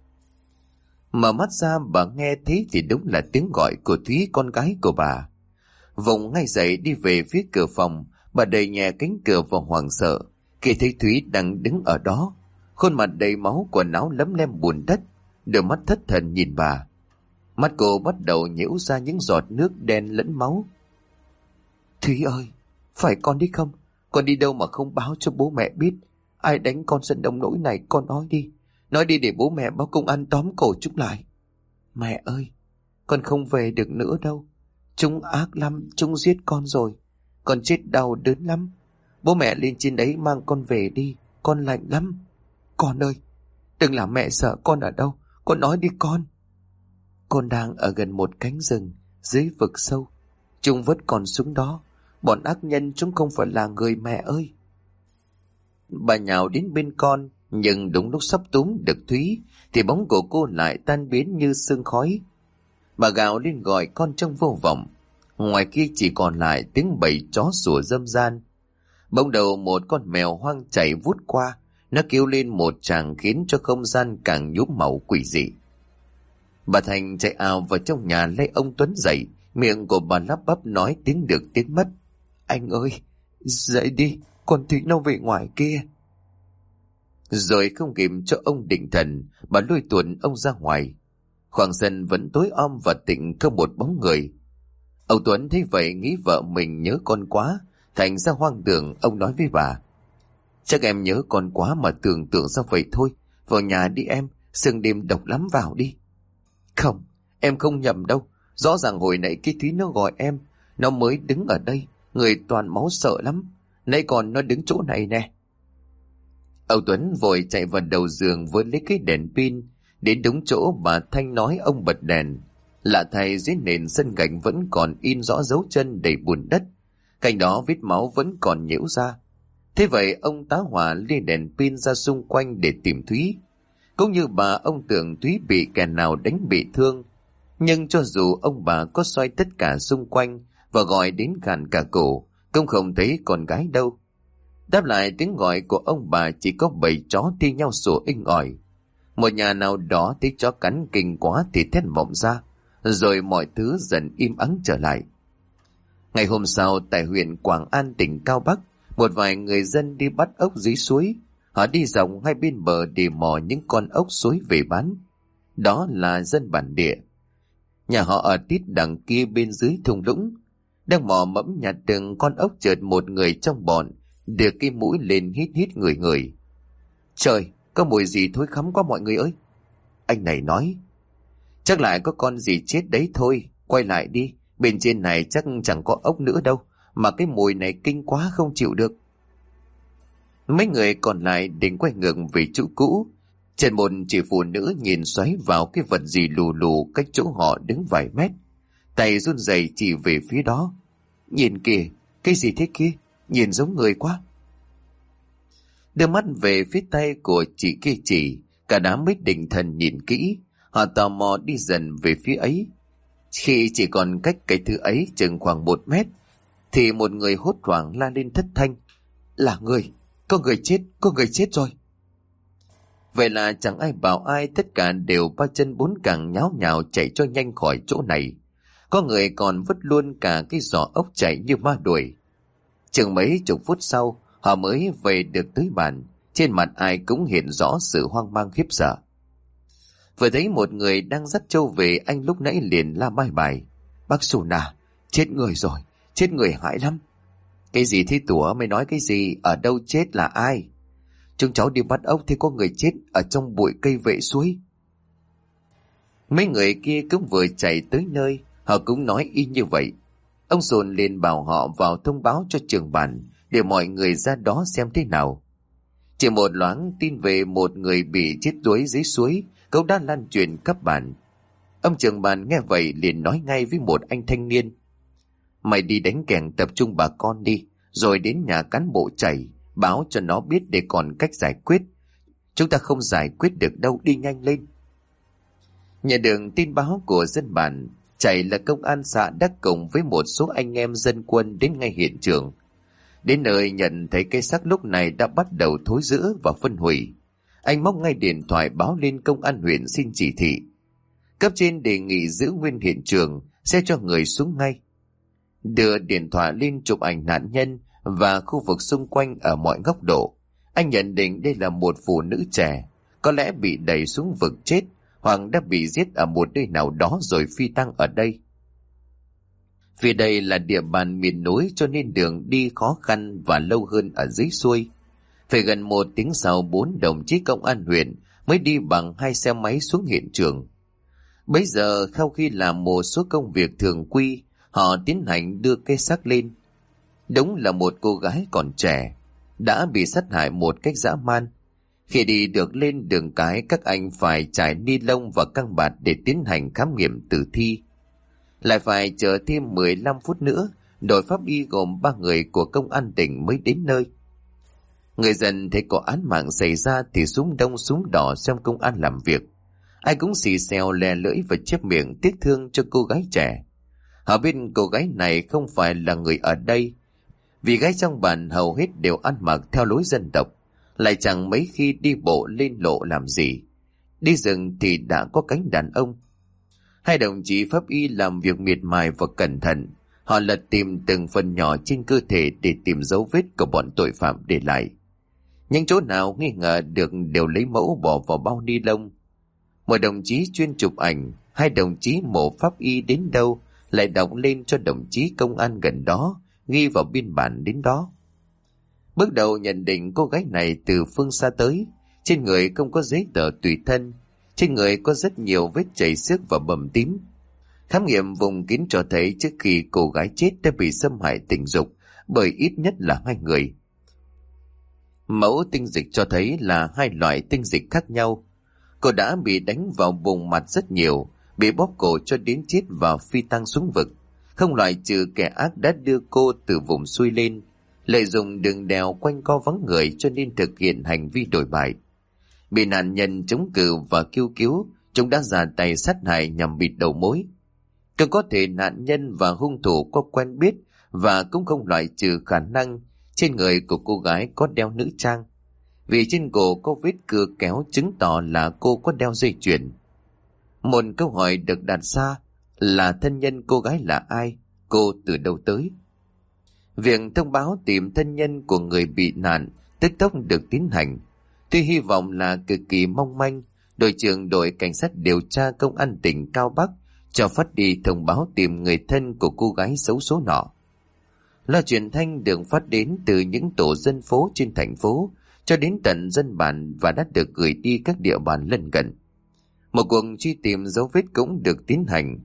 Mở mắt ra bà nghe thấy thì đúng là tiếng gọi của Thúy, con gái của bà. Vùng ngay dậy đi về phía cửa phòng, bà đẩy nhẹ cánh cửa và hoảng sợ khi thấy Thúy đang đứng ở đó, khuôn mặt đầy máu, quần áo lấm lem bùn đất, đôi mắt thất thần nhìn bà. Mắt cô bắt đầu nhễu ra những giọt nước đen lẫn máu. Thúy ơi, phải con đi không? Con đi đâu mà không báo cho bố mẹ biết? Ai đánh con giận đông nỗi này, con nói đi. Nói đi để bố mẹ báo công an tóm cổ chúng lại. Mẹ ơi, con không về được nữa đâu. Chúng ác lắm, chúng giết con rồi. Con chết đau đớn lắm. Bố mẹ lên trên đấy mang con về đi, con lạnh lắm. Con ơi, đừng làm mẹ sợ. Con ở đâu? Con nói đi con. Con đang ở gần một cánh rừng dưới vực sâu. Chúng vất còn súng đó. Bọn ác nhân chúng không phải là người mẹ ơi. Bà nhào đến bên con, nhưng đúng lúc sắp túm được Thúy thì bóng của cô lại tan biến như sương khói. Bà gào lên gọi con trong vô vọng. Ngoài kia chỉ còn lại tiếng bầy chó sủa râm ran. Bỗng đầu một con mèo hoang chạy vút qua, nó kêu lên một tràng khiến cho không gian càng nhuốm màu quỷ dị. Bà Thành chạy ào vào trong nhà lấy ông Tuấn dậy, miệng của bà lắp bắp nói tiếng được tiếng mất. Anh ơi, dậy đi, con Thúy nó về ngoài kia. Rồi không kịp cho ông định thần, bà lôi tuột ông ra ngoài. Khoảng sân vẫn tối om và tĩnh không một bóng người. Ông Tuấn thấy vậy nghĩ vợ mình nhớ con quá, thành ra hoang tưởng. Ông nói với bà: Chắc em nhớ con quá mà tưởng tượng ra vậy thôi. Vào nhà đi em, sương đêm độc lắm, vào đi. Không, em không nhầm đâu. Rõ ràng hồi nãy cái Thúy nó gọi em, nó mới đứng ở đây, người toàn máu sợ lắm. Nãy còn nó đứng chỗ này nè. Ông Tuấn vội chạy vào đầu giường với lấy cái đèn pin. Đến đúng chỗ bà Thanh nói ông bật đèn. Lạ thay, dưới nền sân gạch vẫn còn in rõ dấu chân đầy bùn đất. Cạnh đó vết máu vẫn còn nhiễu ra. Thế vậy ông tá hỏa lên đèn pin ra xung quanh để tìm Thúy. Cũng như bà, ông tưởng Thúy bị kẻ nào đánh bị thương. Nhưng cho dù ông bà có xoay tất cả xung quanh và gọi đến khàn cả cổ, cũng không thấy con gái đâu. Đáp lại tiếng gọi của ông bà chỉ có bầy chó thi nhau sủa inh ỏi. Một nhà nào đó thấy chó cắn kinh quá thì thét vọng ra, rồi mọi thứ dần im ắng trở lại. Ngày hôm sau, tại huyện Quảng An, tỉnh Cao Bắc, một vài người dân đi bắt ốc dưới suối. Họ đi dọc hai bên bờ để mò những con ốc suối về bán. Đó là dân bản địa. Nhà họ ở tít đằng kia bên dưới thung lũng. Đang mò mẫm nhặt từng con ốc, chợt một người trong bọn đưa cái mũi lên hít hít người người. Trời, có mùi gì thối khắm quá mọi người ơi. Anh này nói: Chắc lại có con gì chết đấy thôi. Quay lại đi, bên trên này chắc chẳng có ốc nữa đâu, mà cái mùi này kinh quá không chịu được. Mấy người còn lại định quay ngược về chỗ cũ. Trên một chị phụ nữ nhìn xoáy vào cái vật gì lù lù cách chỗ họ đứng vài mét. Tay run rẩy chỉ về phía đó. Nhìn kìa, cái gì thế kia? Nhìn giống người quá. Đưa mắt về phía tay của chị kia chỉ, cả đám mới định thần nhìn kỹ. Họ tò mò đi dần về phía ấy. Khi chỉ còn cách cái thứ ấy chừng khoảng một mét, thì một người hốt hoảng la lên thất thanh. Là người, có người chết, có người chết rồi. Vậy là chẳng ai bảo ai, tất cả đều ba chân bốn cẳng nháo nhào chạy cho nhanh khỏi chỗ này. Có người còn vứt luôn cả cái giỏ ốc chạy như ma đuổi. Chừng mấy chục phút sau, họ mới về được tới bàn. Trên mặt ai cũng hiện rõ sự hoang mang khiếp sợ. Vừa thấy một người đang dắt trâu về, anh lúc nãy liền la mai bài. Bác Sù Nà, chết người rồi, chết người hại lắm. Cái gì thế Tủa, mày nói cái gì, ở đâu chết là ai? Chúng cháu đi bắt ốc thì có người chết ở trong bụi cây vệ suối. Mấy người kia cũng vừa chạy tới nơi, họ cũng nói y như vậy. Ông Sồn liền bảo họ vào thông báo cho trường bản để mọi người ra đó xem thế nào. Chỉ một loáng tin về một người bị chết đuối dưới suối, cậu đã lan truyền khắp bản. Ông trường bản nghe vậy liền nói ngay với một anh thanh niên. Mày đi đánh kèn tập trung bà con đi, rồi đến nhà cán bộ chảy, báo cho nó biết để còn cách giải quyết. Chúng ta không giải quyết được đâu, đi nhanh lên. Nhận được tin báo của dân bản, Chảy là công an xã đã cùng với một số anh em dân quân đến ngay hiện trường. Đến nơi nhận thấy cái xác lúc này đã bắt đầu thối rữa và phân hủy. Anh móc ngay điện thoại báo lên công an huyện xin chỉ thị. Cấp trên đề nghị giữ nguyên hiện trường, sẽ cho người xuống ngay. Đưa điện thoại lên chụp ảnh nạn nhân và khu vực xung quanh ở mọi góc độ. Anh nhận định đây là một phụ nữ trẻ, có lẽ bị đẩy xuống vực chết hoặc đã bị giết ở một nơi nào đó rồi phi tang ở đây. Vì đây là địa bàn miền núi cho nên đường đi khó khăn và lâu hơn ở dưới xuôi. Phải gần một tiếng sau, bốn đồng chí công an huyện mới đi bằng hai xe máy xuống hiện trường. Bấy giờ sau khi làm một số công việc thường quy, họ tiến hành đưa cái xác lên. Đúng là một cô gái còn trẻ, đã bị sát hại một cách dã man. Khi đi được lên đường cái, các anh phải trải ni lông và căng bạt để tiến hành khám nghiệm tử thi. Lại phải chờ thêm mười lăm phút nữa, đội pháp y gồm ba người của công an tỉnh mới đến nơi. Người dân thấy có án mạng xảy ra thì súng đông súng đỏ xem công an làm việc. Ai cũng xì xèo lè lưỡi và chép miệng tiếc thương cho cô gái trẻ. Họ biết cô gái này không phải là người ở đây, vì gái trong bản hầu hết đều ăn mặc theo lối dân tộc, lại chẳng mấy khi đi bộ lên lộ làm gì. Đi rừng thì đã có cánh đàn ông. Hai đồng chí pháp y làm việc miệt mài và cẩn thận. Họ lật tìm từng phần nhỏ trên cơ thể để tìm dấu vết của bọn tội phạm để lại. Những chỗ nào nghi ngờ được đều lấy mẫu bỏ vào bao ni lông. Một đồng chí chuyên chụp ảnh, hai đồng chí mổ pháp y đến đâu lại đọc lên cho đồng chí công an gần đó ghi vào biên bản đến đó. Bước đầu nhận định cô gái này từ phương xa tới, trên người không có giấy tờ tùy thân, trên người có rất nhiều vết chảy xước và bầm tím. Khám nghiệm vùng kín cho thấy trước khi cô gái chết đã bị xâm hại tình dục bởi ít nhất là hai người. Mẫu tinh dịch cho thấy là hai loại tinh dịch khác nhau. Cô đã bị đánh vào vùng mặt rất nhiều, bị bóp cổ cho đến chết và phi tang xuống vực. Không loại trừ kẻ ác đã đưa cô từ vùng xuôi lên, lợi dụng đường đèo quanh co vắng người cho nên thực hiện hành vi đổi bại. Bị nạn nhân chống cự và kêu cứu, chúng đã ra tay sát hại nhằm bịt đầu mối. Cứ có thể nạn nhân và hung thủ có quen biết, và cũng không loại trừ khả năng trên người của cô gái có đeo nữ trang, vì trên cổ có vết cưa kéo chứng tỏ là cô có đeo dây chuyền. Một câu hỏi được đặt ra là thân nhân cô gái là ai, cô từ đâu tới. Việc thông báo tìm thân nhân của người bị nạn tức tốc được tiến hành. Tuy hy vọng là cực kỳ mong manh, đội trưởng đội cảnh sát điều tra công an tỉnh Cao Bắc cho phát đi thông báo tìm người thân của cô gái xấu số nọ. Loa truyền thanh được phát đến từ những tổ dân phố trên thành phố cho đến tận dân bản và đã được gửi đi các địa bàn lân cận. Một cuộc truy tìm dấu vết cũng được tiến hành,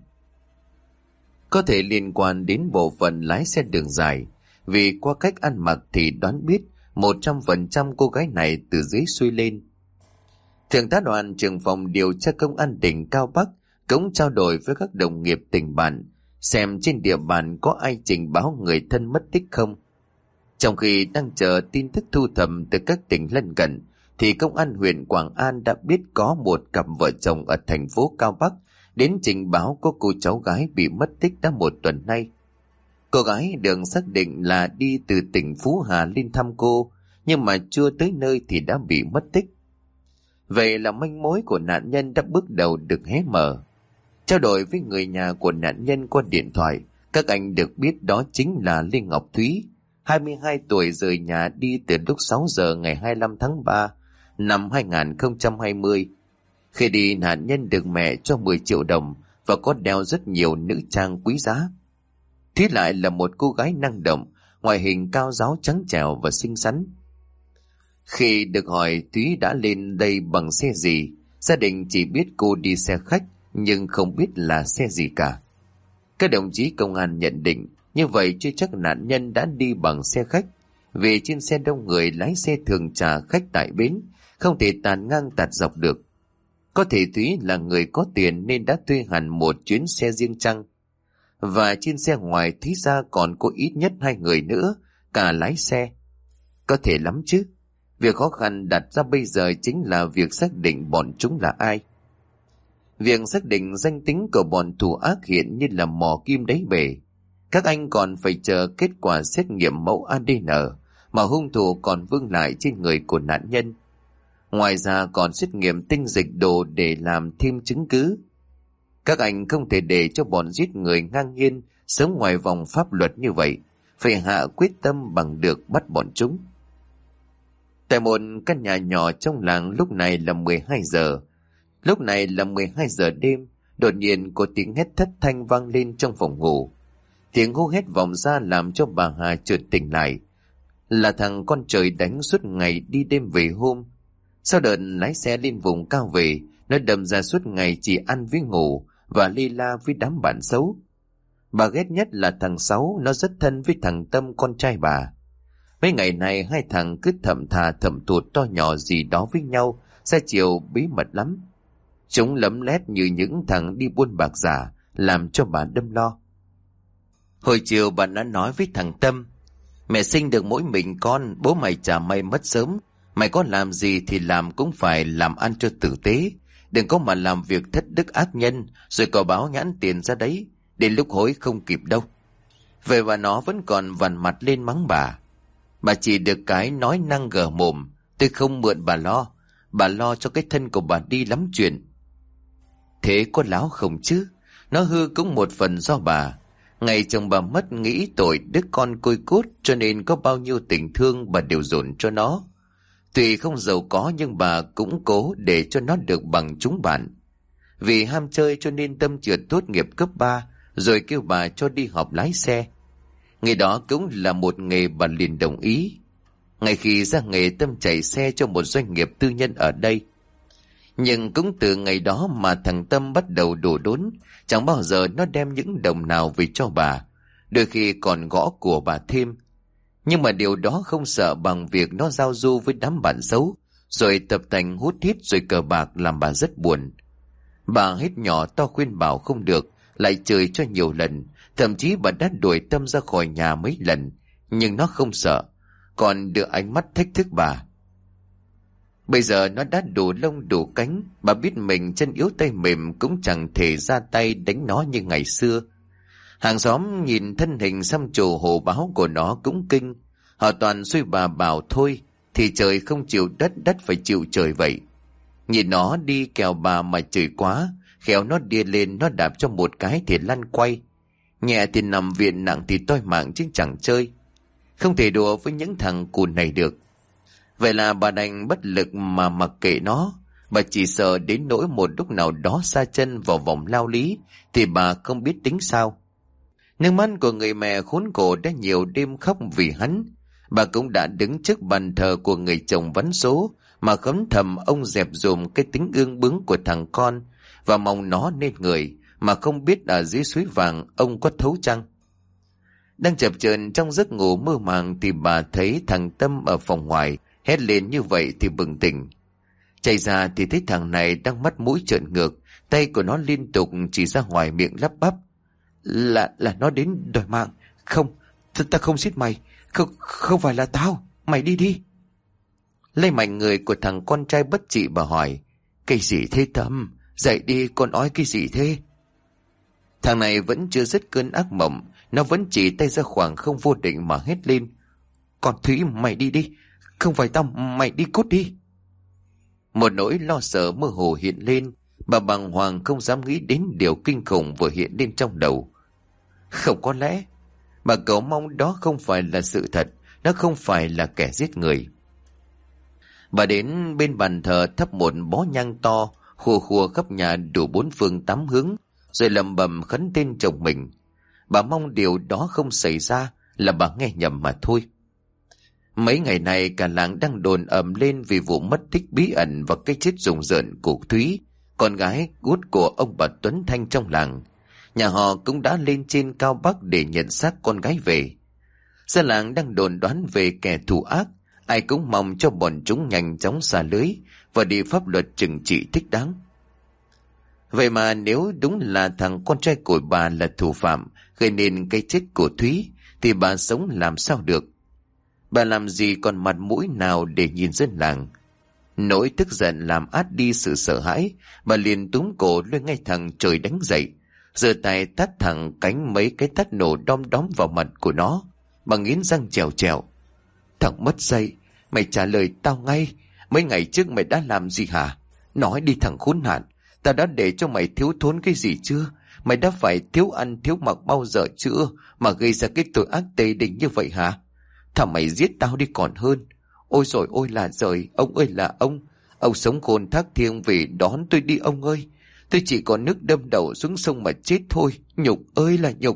có thể liên quan đến bộ phận lái xe đường dài, vì qua cách ăn mặc thì đoán biết một trăm phần trăm cô gái này từ dưới xuôi lên. Thượng tá đoàn trưởng phòng điều tra công an tỉnh Cao Bắc cũng trao đổi với các đồng nghiệp tỉnh bạn xem trên địa bàn có ai trình báo người thân mất tích không. Trong khi đang chờ tin tức thu thập từ các tỉnh lân cận, thì công an huyện Quảng An đã biết có một cặp vợ chồng ở thành phố Cao Bắc đến trình báo có cô cháu gái bị mất tích đã một tuần nay. Cô gái được xác định là đi từ tỉnh Phú Hà lên thăm cô, nhưng mà chưa tới nơi thì đã bị mất tích. Vậy là manh mối của nạn nhân đã bước đầu được hé mở. Trao đổi với người nhà của nạn nhân qua điện thoại, các anh được biết đó chính là Lê Ngọc Thúy, hai mươi hai tuổi, rời nhà đi từ lúc sáu giờ ngày hai mươi lăm tháng ba năm hai nghìn không trăm hai mươi. Khi đi, nạn nhân được mẹ cho mười triệu đồng và có đeo rất nhiều nữ trang quý giá. Thúy lại là một cô gái năng động, ngoại hình cao ráo trắng trẻo và xinh xắn. Khi được hỏi Thúy đã lên đây bằng xe gì, gia đình chỉ biết cô đi xe khách nhưng không biết là xe gì cả. Các đồng chí công an nhận định như vậy chưa chắc nạn nhân đã đi bằng xe khách, vì trên xe đông người, lái xe thường trả khách tại bến, không thể tàn ngang tạt dọc được. Có thể Thúy là người có tiền nên đã thuê hẳn một chuyến xe riêng chăng. Và trên xe ngoài Thúy ra còn có ít nhất hai người nữa, cả lái xe. Có thể lắm chứ. Việc khó khăn đặt ra bây giờ chính là việc xác định bọn chúng là ai. Việc xác định danh tính của bọn thủ ác hiện như là mò kim đáy bể. Các anh còn phải chờ kết quả xét nghiệm mẫu a đê en mà hung thủ còn vương lại trên người của nạn nhân. Ngoài ra còn xét nghiệm tinh dịch đồ để làm thêm chứng cứ. Các anh không thể để cho bọn giết người ngang nhiên sống ngoài vòng pháp luật như vậy, phải hạ quyết tâm bằng được bắt bọn chúng. Tại một căn nhà nhỏ trong làng, lúc này là mười hai giờ. Lúc này là mười hai giờ đêm, đột nhiên có tiếng hét thất thanh vang lên trong phòng ngủ. Tiếng hô hét vọng ra làm cho bà Hà chợt tỉnh lại. Là thằng con trời đánh suốt ngày đi đêm về hôm. Sau đợt lái xe lên vùng cao về, nó đâm ra suốt ngày chỉ ăn với ngủ và ly la với đám bạn xấu. Bà ghét nhất là thằng Sáu, nó rất thân với thằng Tâm, con trai bà. Mấy ngày này hai thằng cứ thầm thà thầm thụt to nhỏ gì đó với nhau, ra chiều bí mật lắm. Chúng lấm lét như những thằng đi buôn bạc giả, làm cho bà đâm lo. Hồi chiều bà đã nói với thằng Tâm: mẹ sinh được mỗi mình con, bố mày chả may mất sớm. Mày có làm gì thì làm cũng phải làm ăn cho tử tế. Đừng có mà làm việc thất đức ác nhân, rồi có báo nhãn tiền ra đấy, đến lúc hối không kịp đâu. Vậy mà nó vẫn còn vằn mặt lên mắng bà. Bà chỉ được cái nói năng gở mồm: tôi không mượn bà lo, bà lo cho cái thân của bà đi lắm chuyện. Thế có láo không chứ? Nó hư cũng một phần do bà. Ngày chồng bà mất, nghĩ tội đứa con côi cút, cho nên có bao nhiêu tình thương bà đều dồn cho nó. Tuy không giàu có nhưng bà cũng cố để cho nó được bằng chúng bạn. Vì ham chơi cho nên Tâm trượt tốt nghiệp cấp ba, rồi kêu bà cho đi học lái xe. Nghề đó cũng là một nghề bà liền đồng ý. Ngay khi ra nghề, Tâm chạy xe cho một doanh nghiệp tư nhân ở đây. Nhưng cũng từ ngày đó mà thằng Tâm bắt đầu đổ đốn, chẳng bao giờ nó đem những đồng nào về cho bà, đôi khi còn gõ của bà thêm. Nhưng mà điều đó không sợ bằng việc nó giao du với đám bạn xấu, rồi tập tành hút hít rồi cờ bạc, làm bà rất buồn. Bà hết nhỏ to khuyên bảo không được, lại chửi cho nhiều lần, thậm chí bà đã đuổi Tâm ra khỏi nhà mấy lần, nhưng nó không sợ, còn đưa ánh mắt thách thức bà. Bây giờ nó đã đủ lông đủ cánh, bà biết mình chân yếu tay mềm cũng chẳng thể ra tay đánh nó như ngày xưa. Hàng xóm nhìn thân hình xăm trổ hổ báo của nó cũng kinh. Họ toàn xui bà bảo thôi, thì trời không chịu đất, đất phải chịu trời vậy. Nhìn nó đi kèo bà mà chửi quá, khéo nó đi lên nó đạp cho một cái thì lăn quay. Nhẹ thì nằm viện, nặng thì toi mạng chứ chẳng chơi. Không thể đùa với những thằng cùn này được. Vậy là bà đành bất lực mà mặc kệ nó. Bà chỉ sợ đến nỗi một lúc nào đó sa chân vào vòng lao lý thì bà không biết tính sao. Nước mắt của người mẹ khốn khổ đã nhiều đêm khóc vì hắn. Bà cũng đã đứng trước bàn thờ của người chồng vắn số mà khấn thầm ông dẹp dùm cái tính ương bướng của thằng con và mong nó nên người, mà không biết ở dưới suối vàng ông có thấu chăng. Đang chập chờn trong giấc ngủ mơ màng thì bà thấy thằng Tâm ở phòng ngoài hét lên như vậy thì bừng tỉnh. Chạy ra thì thấy thằng này đang mắt mũi trợn ngược, tay của nó liên tục chỉ ra ngoài miệng lắp bắp. Là là nó đến đòi mạng. Không, ta, ta không giết mày. Không, không phải là tao. Mày đi đi. Lấy mạnh người của thằng con trai bất trị bà hỏi. Cái gì thế Tâm? Dậy đi, con ói cái gì thế? Thằng này vẫn chưa dứt cơn ác mộng. Nó vẫn chỉ tay ra khoảng không vô định mà hét lên. Con Thúy, mày đi đi. Không phải tao, mày đi cút đi. Một nỗi lo sợ mơ hồ hiện lên. Bà bàng hoàng không dám nghĩ đến điều kinh khủng vừa hiện lên trong đầu. Không có lẽ bà cầu mong đó không phải là sự thật. Nó không phải là kẻ giết người. Bà đến bên bàn thờ thắp một bó nhang to, khua khua khắp nhà đủ bốn phương tám hướng, rồi lầm bầm khấn tên chồng mình. Bà mong điều đó không xảy ra, là bà nghe nhầm mà thôi. Mấy ngày này cả làng đang đồn ầm lên vì vụ mất tích bí ẩn và cái chết rùng rợn của Thúy, con gái út của ông bà Tuấn Thanh trong làng. Nhà họ cũng đã lên trên cao Bắc để nhận xác con gái về. Dân làng đang đồn đoán về kẻ thù ác, ai cũng mong cho bọn chúng nhanh chóng xả lưới và đi pháp luật trừng trị thích đáng. Vậy mà nếu đúng là thằng con trai của bà là thủ phạm gây nên cái chết của Thúy, thì bà sống làm sao được? Bà làm gì còn mặt mũi nào để nhìn dân làng? Nỗi tức giận làm át đi sự sợ hãi, bà liền túm cổ lên ngay thằng trời đánh dậy, giơ tay tát thẳng cánh mấy cái tát nổ đom đóm vào mặt của nó. Bà nghiến răng trèo trèo. Thằng mất dạy, mày trả lời tao ngay. Mấy ngày trước mày đã làm gì hả? Nói đi thằng khốn nạn. Tao đã để cho mày thiếu thốn cái gì chưa? Mày đã phải thiếu ăn thiếu mặc bao giờ chưa mà gây ra cái tội ác tê đình như vậy hả? Thằng mày giết tao đi còn hơn. Ôi rồi ôi là trời, ông ơi là ông. Ông sống khôn thác thiêng vì đón tôi đi ông ơi. Tôi chỉ có nước đâm đầu xuống sông mà chết thôi. Nhục ơi là nhục.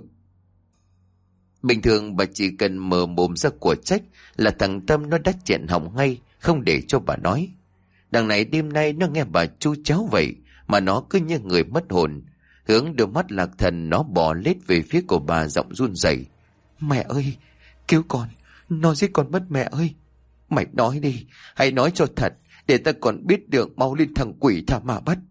Bình thường bà chỉ cần mở mồm ra của trách là thằng Tâm nó đã chẹn họng ngay, không để cho bà nói. Đằng này đêm nay nó nghe bà chu chéo vậy mà nó cứ như người mất hồn. Hướng đôi mắt lạc thần nó bò lết về phía của bà, giọng run rẩy. Mẹ ơi, cứu con, nó giết con mất mẹ ơi. Mày nói đi, hãy nói cho thật, để ta còn biết được mau lên thằng quỷ thả mà bắt.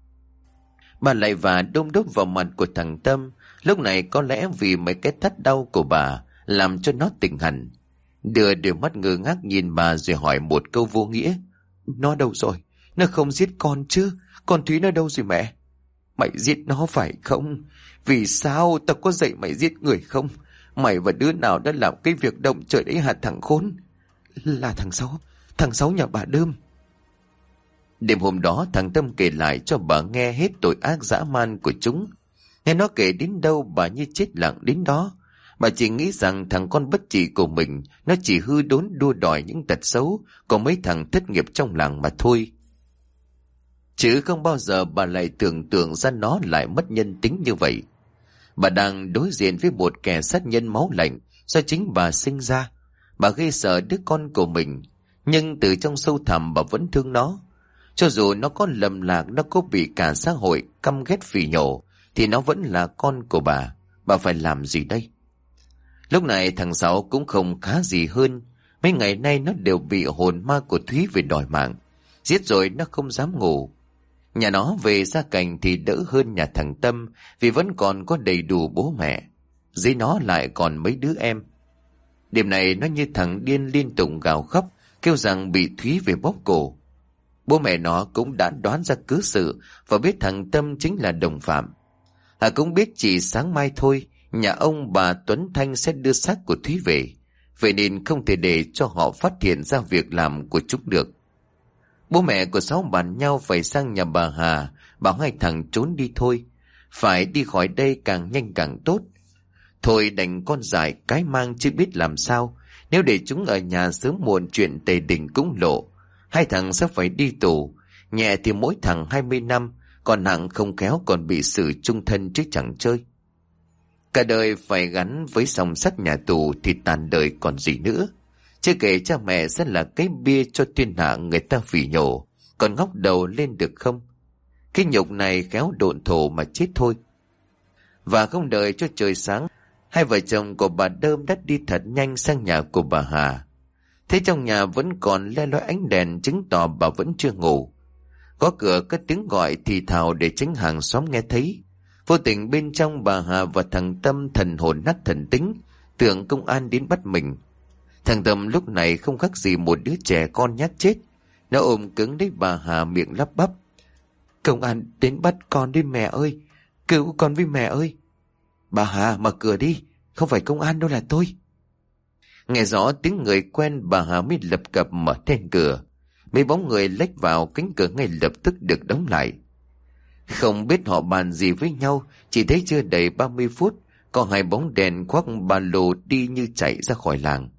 Bà lại và đôm đốp vào mặt của thằng Tâm. Lúc này có lẽ vì mấy cái tát đau của bà làm cho nó tỉnh hẳn. Đưa đôi mắt ngơ ngác nhìn bà rồi hỏi một câu vô nghĩa. Nó đâu rồi? Nó không giết con chứ? Con Thúy nó đâu rồi mẹ? Mày giết nó phải không? Vì sao? Tao có dạy mày giết người không? Mày và đứa nào đã làm cái việc động trời đấy hả thằng khốn? Là thằng Sáu. Thằng Sáu nhà bà Đơm. Đêm hôm đó thằng Tâm kể lại cho bà nghe hết tội ác dã man của chúng. Nghe nó kể đến đâu bà như chết lặng đến đó. Bà chỉ nghĩ rằng thằng con bất trị của mình nó chỉ hư đốn đua đòi những tật xấu của mấy thằng thất nghiệp trong làng mà thôi. Chứ không bao giờ bà lại tưởng tượng ra nó lại mất nhân tính như vậy. Bà đang đối diện với một kẻ sát nhân máu lạnh do chính bà sinh ra. Bà ghê sợ đứa con của mình, nhưng từ trong sâu thẳm bà vẫn thương nó. Cho dù nó có lầm lạc, nó có bị cả xã hội căm ghét phỉ nhổ, thì nó vẫn là con của bà. Bà phải làm gì đây? Lúc này thằng Sáu cũng không khá gì hơn. Mấy ngày nay nó đều bị hồn ma của Thúy về đòi mạng. Giết rồi nó không dám ngủ. Nhà nó về gia cảnh thì đỡ hơn nhà thằng Tâm, vì vẫn còn có đầy đủ bố mẹ. Dưới nó lại còn mấy đứa em. Đêm này nó như thằng điên liên tục gào khóc, kêu rằng bị Thúy về bóp cổ. Bố mẹ nó cũng đã đoán ra cứ sự và biết thằng Tâm chính là đồng phạm. Hà cũng biết chỉ sáng mai thôi, nhà ông bà Tuấn Thanh sẽ đưa xác của Thúy về. Vậy nên không thể để cho họ phát hiện ra việc làm của chúng được. Bố mẹ của Sáu bàn nhau phải sang nhà bà Hà, bảo hai thằng trốn đi thôi. Phải đi khỏi đây càng nhanh càng tốt. Thôi đành con dại cái mang chưa biết làm sao. Nếu để chúng ở nhà sớm muộn chuyện tề đình cũng lộ. Hai thằng sẽ phải đi tù. Nhẹ thì mỗi thằng hai mươi năm, còn nặng không khéo còn bị xử chung thân chứ chẳng chơi. Cả đời phải gắn với song sắt nhà tù thì tàn đời còn gì nữa. Chưa kể cha mẹ sẽ là cái bia cho thiên hạ người ta phỉ nhổ, còn ngóc đầu lên được không? Cái nhục này khéo độn thổ mà chết thôi. Và không đợi cho trời sáng, Hai vợ chồng của bà Đơm đã đi thật nhanh sang nhà của bà Hà. Thế trong nhà vẫn còn le lói ánh đèn, chứng tỏ bà vẫn chưa ngủ. Có cửa cất tiếng gọi thì thào để tránh hàng xóm nghe thấy. Vô tình bên trong bà Hà và thằng Tâm thần hồn nát thần tính, tưởng công an đến bắt mình. Thằng Tâm lúc này không khác gì một đứa trẻ con nhát chết. Nó ôm cứng lấy bà Hà, miệng lắp bắp: "Công an đến bắt con đi mẹ ơi, cứu con với mẹ ơi." "Bà Hà, mở cửa đi, không phải công an đâu, là tôi." Nghe rõ tiếng người quen, bà Hà mới lập cập mở then cửa. Mấy bóng người lách vào, cánh cửa ngay lập tức được đóng lại. Không biết họ bàn gì với nhau, chỉ thấy chưa đầy ba mươi phút, có hai bóng đèn khoác ba lô đi như chạy ra khỏi làng.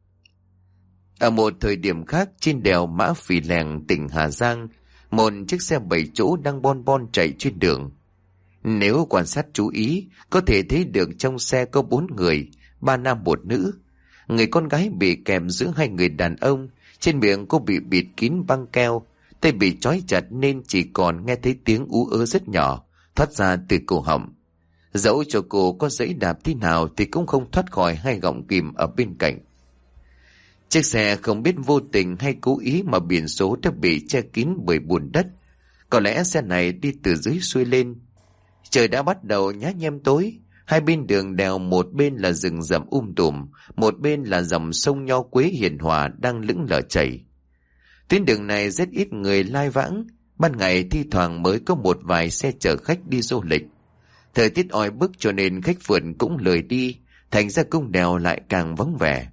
Ở một thời điểm khác, trên đèo Mã Phì Lèng, tỉnh Hà Giang, một chiếc xe bảy chỗ đang bon bon chạy trên đường. Nếu quan sát chú ý, có thể thấy được trong xe có bốn người, ba nam một nữ. Người con gái bị kèm giữa hai người đàn ông, trên miệng cô bị bịt kín băng keo, tay bị trói chặt nên chỉ còn nghe thấy tiếng ú ớ rất nhỏ thoát ra từ cổ họng. Dẫu cho cô có giẫy đạp thế nào thì cũng không thoát khỏi hai gọng kìm ở bên cạnh. Chiếc xe không biết vô tình hay cố ý mà biển số đã bị che kín bởi bùn đất. Có lẽ xe này đi từ dưới xuôi lên. Trời đã bắt đầu nhá nhem tối. Hai bên đường đèo, một bên là rừng rậm um tùm, một bên là dòng sông Nho Quế hiền hòa đang lững lờ chảy. Tuyến đường này rất ít người lai vãng, ban ngày thi thoảng mới có một vài xe chở khách đi du lịch. Thời tiết oi bức cho nên khách phượt cũng lười đi, thành ra cung đèo lại càng vắng vẻ.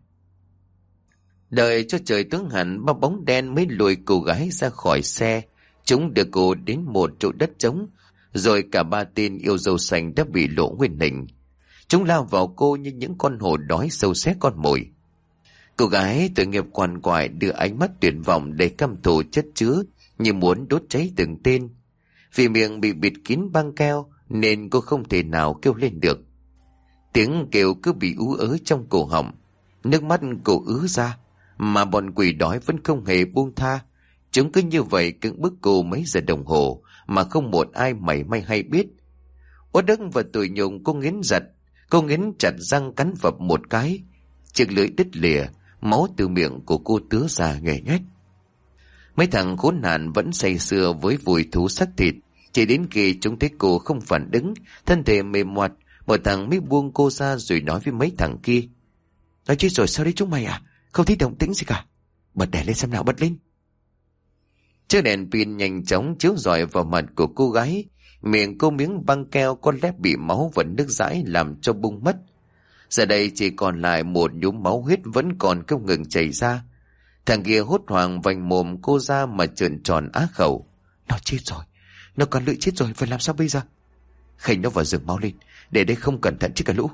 Đợi cho trời tướng hẳn, ba bóng đen mới lùi cô gái ra khỏi xe. Chúng đưa cô đến một chỗ đất trống, rồi cả ba tên yêu dâu xanh đã bị lộ nguyên hình. Chúng lao vào cô như những con hổ đói sâu xé con mồi. Cô gái tội nghiệp quằn quại đưa ánh mắt tuyệt vọng đầy căm thù chất chứa, như muốn đốt cháy từng tên. Vì miệng bị bịt kín băng keo nên cô không thể nào kêu lên được. Tiếng kêu cứ bị ú ớ trong cổ họng, nước mắt cô ứa ra, mà bọn quỷ đói vẫn không hề buông tha. Chúng cứ như vậy cưỡng bức cô mấy giờ đồng hồ mà không một ai mảy may hay biết. Uất ức và tủi nhục, cô nghiến giật, cô nghiến chặt răng cắn vập một cái. Chiếc lưỡi đứt lìa, máu từ miệng của cô tứa ra nhòe nhét. Mấy thằng khốn nạn vẫn say sưa với vùi thú xác thịt. Chỉ đến khi chúng thấy cô không phản ứng, thân thể mềm moặt, một thằng mới buông cô ra rồi nói với mấy thằng kia: "Nói chết rồi sao đấy chúng mày à? Không thấy động tĩnh gì cả. Bật đèn lên xem nào, bật lên." Chiếc đèn pin nhanh chóng chiếu rọi vào mặt của cô gái. Miệng cô miếng băng keo có lẽ bị máu và nước dãi làm cho bung mất. Giờ đây chỉ còn lại một nhúm máu huyết vẫn còn không ngừng chảy ra. Thằng kia hốt hoảng vành mồm cô ra mà trợn tròn á khẩu: "Nó chết rồi, nó còn lưỡi chết rồi, phải làm sao bây giờ?" "Khênh nó vào rừng mau lên, để đây không cẩn thận chứ cả lũ."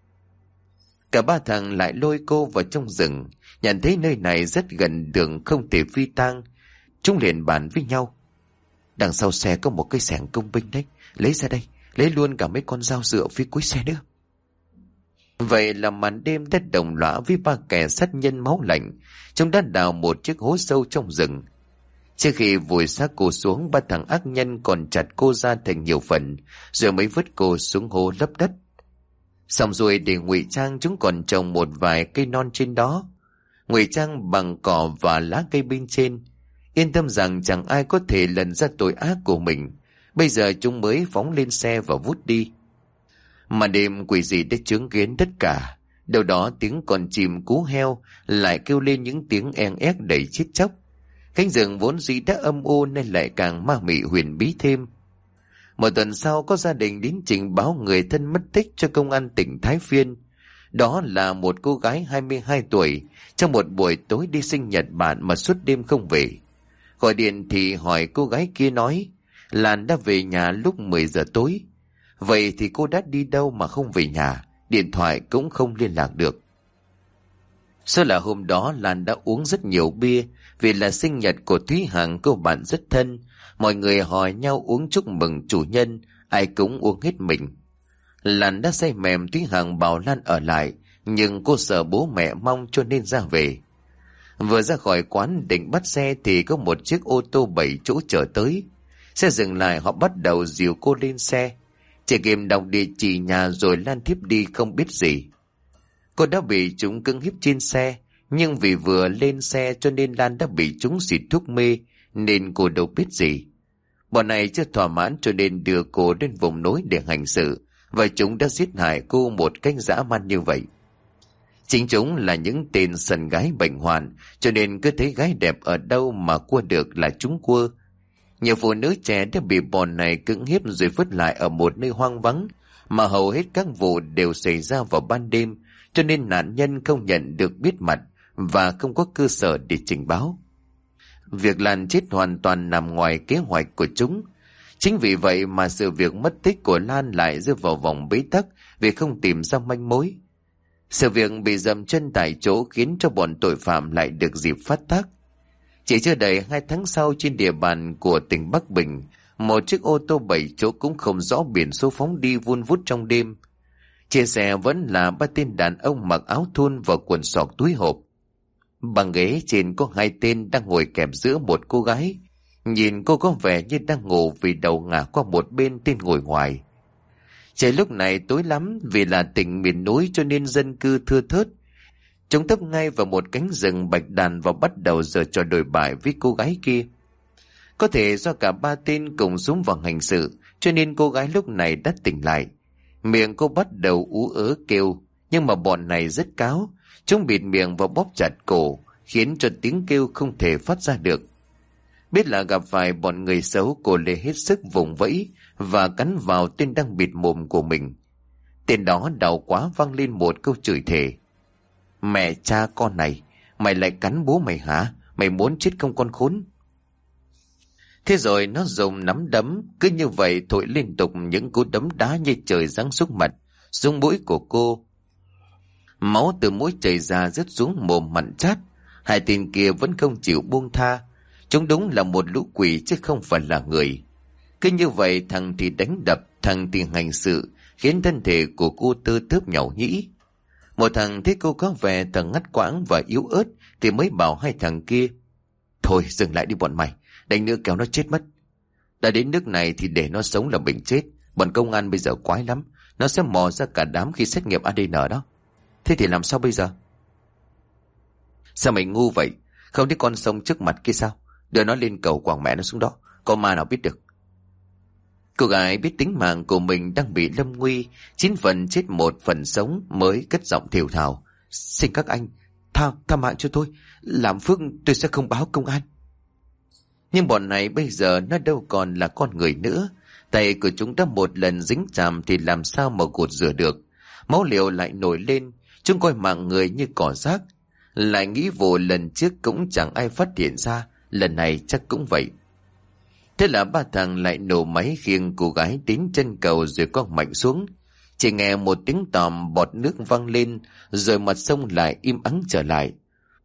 Cả ba thằng lại lôi cô vào trong rừng. Nhận thấy nơi này rất gần đường không thể phi tang, chúng liền bàn với nhau: "Đằng sau xe có một cái xẻng công binh đấy, lấy ra đây, lấy luôn cả mấy con dao dựa phía cuối xe nữa." Vậy là màn đêm đã đồng lõa với ba kẻ sát nhân máu lạnh. Chúng đã đào một chiếc hố sâu trong rừng. Trước khi vùi xác cô xuống, ba thằng ác nhân còn chặt cô ra thành nhiều phần, rồi mới vứt cô xuống hố lấp đất. Xong rồi để ngụy trang, chúng còn trồng một vài cây non trên đó, ngụy trang bằng cỏ và lá cây bên trên, yên tâm rằng chẳng ai có thể lần ra tội ác của mình. Bây giờ chúng mới phóng lên xe và vút đi. Mà đêm quỷ dị đã chứng kiến tất cả. Đâu đó tiếng con chim cú heo lại kêu lên những tiếng en ép đầy chết chóc. Cánh rừng vốn dĩ đã âm u nên lại càng ma mị huyền bí thêm. Một tuần sau, có gia đình đến trình báo người thân mất tích cho công an tỉnh Thái Phiên. Đó là một cô gái hai mươi hai tuổi, trong một buổi tối đi sinh nhật bạn mà suốt đêm không về. Gọi điện thì hỏi cô gái kia nói Lan đã về nhà lúc mười giờ tối. Vậy thì cô đã đi đâu mà không về nhà, điện thoại cũng không liên lạc được. Sau là hôm đó Lan đã uống rất nhiều bia, vì là sinh nhật của Thúy Hằng, cô bạn rất thân. Mọi người hỏi nhau uống chúc mừng chủ nhân, ai cũng uống hết mình. Lan đã say mềm, Thúy Hằng bảo Lan ở lại, nhưng cô sợ bố mẹ mong cho nên ra về. Vừa ra khỏi quán định bắt xe thì có một chiếc ô tô bảy chỗ chở tới. Xe dừng lại, họ bắt đầu dìu cô lên xe. Trẻ Kim đọc địa chỉ nhà rồi Lan thiếp đi không biết gì. Cô đã bị chúng cưỡng hiếp trên xe, nhưng vì vừa lên xe cho nên Lan đã bị chúng xịt thuốc mê, nên cô đâu biết gì. Bọn này chưa thỏa mãn cho nên đưa cô đến vùng núi để hành sự, và chúng đã giết hại cô một cách dã man như vậy. Chính chúng là những tên sần gái bệnh hoạn, cho nên cứ thấy gái đẹp ở đâu mà cua được là chúng cua. Nhiều phụ nữ trẻ đã bị bọn này cưỡng hiếp rồi vứt lại ở một nơi hoang vắng, mà hầu hết các vụ đều xảy ra vào ban đêm, cho nên nạn nhân không nhận được biết mặt và không có cơ sở để trình báo. Việc Lan chết hoàn toàn nằm ngoài kế hoạch của chúng. Chính vì vậy mà sự việc mất tích của Lan lại rơi vào vòng bế tắc vì không tìm ra manh mối. Sự việc bị dậm chân tại chỗ khiến cho bọn tội phạm lại được dịp phát tác. Chỉ chưa đầy hai tháng sau, trên địa bàn của tỉnh Bắc Bình, một chiếc ô tô bảy chỗ cũng không rõ biển số phóng đi vun vút trong đêm. Trên xe vẫn là ba tên đàn ông mặc áo thun và quần sọt túi hộp. Bằng ghế trên có hai tên đang ngồi kẹp giữa một cô gái. Nhìn cô có vẻ như đang ngủ vì đầu ngả qua một bên, tên ngồi ngoài. Trời lúc này tối lắm, vì là tỉnh miền núi cho nên dân cư thưa thớt. Chúng tấp ngay vào một cánh rừng bạch đàn và bắt đầu giở trò đồi bại với cô gái kia. Có thể do cả ba tên cùng súng vào hành sự, cho nên cô gái lúc này đã tỉnh lại. Miệng cô bắt đầu ú ớ kêu, nhưng mà bọn này rất cáo. Chúng bịt miệng và bóp chặt cổ, khiến cho tiếng kêu không thể phát ra được. Biết là gặp phải bọn người xấu, cô lê hết sức vùng vẫy và cắn vào tên đang bịt mồm của mình. Tên đó đau quá vang lên một câu chửi thề. Mẹ cha con này, mày lại cắn bố mày hả? Mày muốn chết không con khốn? Thế rồi nó dùng nắm đấm, cứ như vậy thổi liên tục những cú đấm đá như trời giáng xuống mặt, xuống mũi của cô. Máu từ mũi chảy ra rớt xuống mồm mặn chát. Hai tên kia vẫn không chịu buông tha. Chúng đúng là một lũ quỷ chứ không phải là người. Cứ như vậy thằng thì đánh đập, thằng thì hành sự, khiến thân thể của cô tơ tớp nhàu nhĩ. Một thằng thấy cô có vẻ thằng ngắt quãng và yếu ớt thì mới bảo hai thằng kia: thôi dừng lại đi bọn mày, đánh nữa kéo nó chết mất. Đã đến nước này thì để nó sống là mình chết. Bọn công an bây giờ quái lắm, nó sẽ mò ra cả đám khi xét nghiệm a đê en đó. Thế thì làm sao bây giờ? Sao mày ngu vậy? Không thấy con sông trước mặt kia sao? Đưa nó lên cầu quảng mẹ nó xuống đó, có ma nào biết được. Cô gái biết tính mạng của mình đang bị lâm nguy, chín phần chết một phần sống, mới cất giọng thều thào: xin các anh tha tha mạng cho tôi, làm phước tôi sẽ không báo công an. Nhưng bọn này bây giờ nó đâu còn là con người nữa. Tay của chúng đã một lần dính chạm thì làm sao mà gột rửa được. Máu liều lại nổi lên. Chúng coi mạng người như cỏ rác. Lại nghĩ vụ lần trước cũng chẳng ai phát hiện ra, lần này chắc cũng vậy. Thế là ba thằng lại nổ máy khiêng cô gái đến chân cầu rồi quăng mạnh xuống. Chỉ nghe một tiếng tòm bọt nước văng lên, rồi mặt sông lại im ắng trở lại.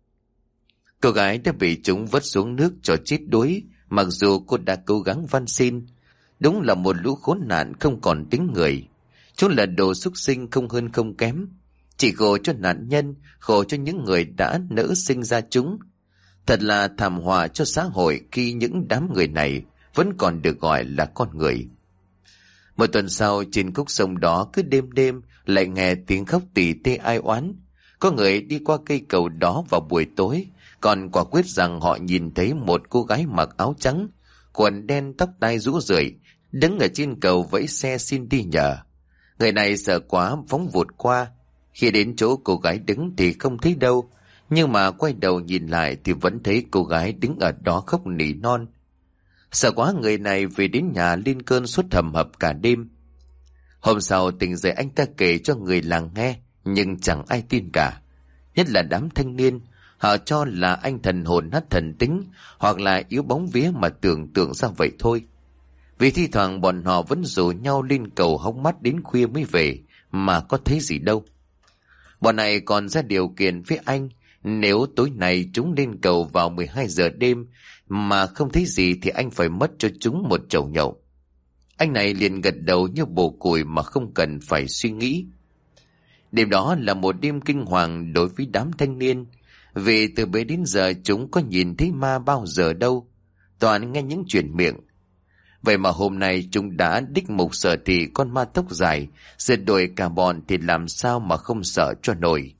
Cô gái đã bị chúng vứt xuống nước cho chết đuối, mặc dù cô đã cố gắng van xin. Đúng là một lũ khốn nạn không còn tính người. Chúng là đồ súc sinh không hơn không kém. Chỉ khổ cho nạn nhân, khổ cho những người đã nỡ sinh ra chúng. Thật là thảm họa cho xã hội khi những đám người này vẫn còn được gọi là con người. Một tuần sau, trên khúc sông đó cứ đêm đêm lại nghe tiếng khóc tỉ tê ai oán. Có người đi qua cây cầu đó vào buổi tối, còn quả quyết rằng họ nhìn thấy một cô gái mặc áo trắng, quần đen, tóc tai rũ rượi, đứng ở trên cầu vẫy xe xin đi nhờ. Người này sợ quá phóng vụt qua. Khi đến chỗ cô gái đứng thì không thấy đâu, nhưng mà quay đầu nhìn lại thì vẫn thấy cô gái đứng ở đó khóc nỉ non. Sợ quá, người này về đến nhà lên cơn sốt hầm hập cả đêm. Hôm sau tỉnh dậy, anh ta kể cho người làng nghe, nhưng chẳng ai tin cả. Nhất là đám thanh niên, họ cho là anh thần hồn nát thần tính, hoặc là yếu bóng vía mà tưởng tượng ra vậy thôi. Vì thi thoảng bọn họ vẫn rủ nhau lên cầu hóng mắt đến khuya mới về, mà có thấy gì đâu. Bọn này còn ra điều kiện với anh, nếu tối nay chúng lên cầu vào mười hai giờ đêm mà không thấy gì thì anh phải mất cho chúng một chầu nhậu. Anh này liền gật đầu như bồ củi mà không cần phải suy nghĩ. Đêm đó là một đêm kinh hoàng đối với đám thanh niên, vì từ bấy đến giờ chúng có nhìn thấy ma bao giờ đâu, toàn nghe những chuyện miệng. Vậy mà hôm nay chúng đã đích mục sở thị con ma tóc dài, rượt đuổi cả bọn thì làm sao mà không sợ cho nổi.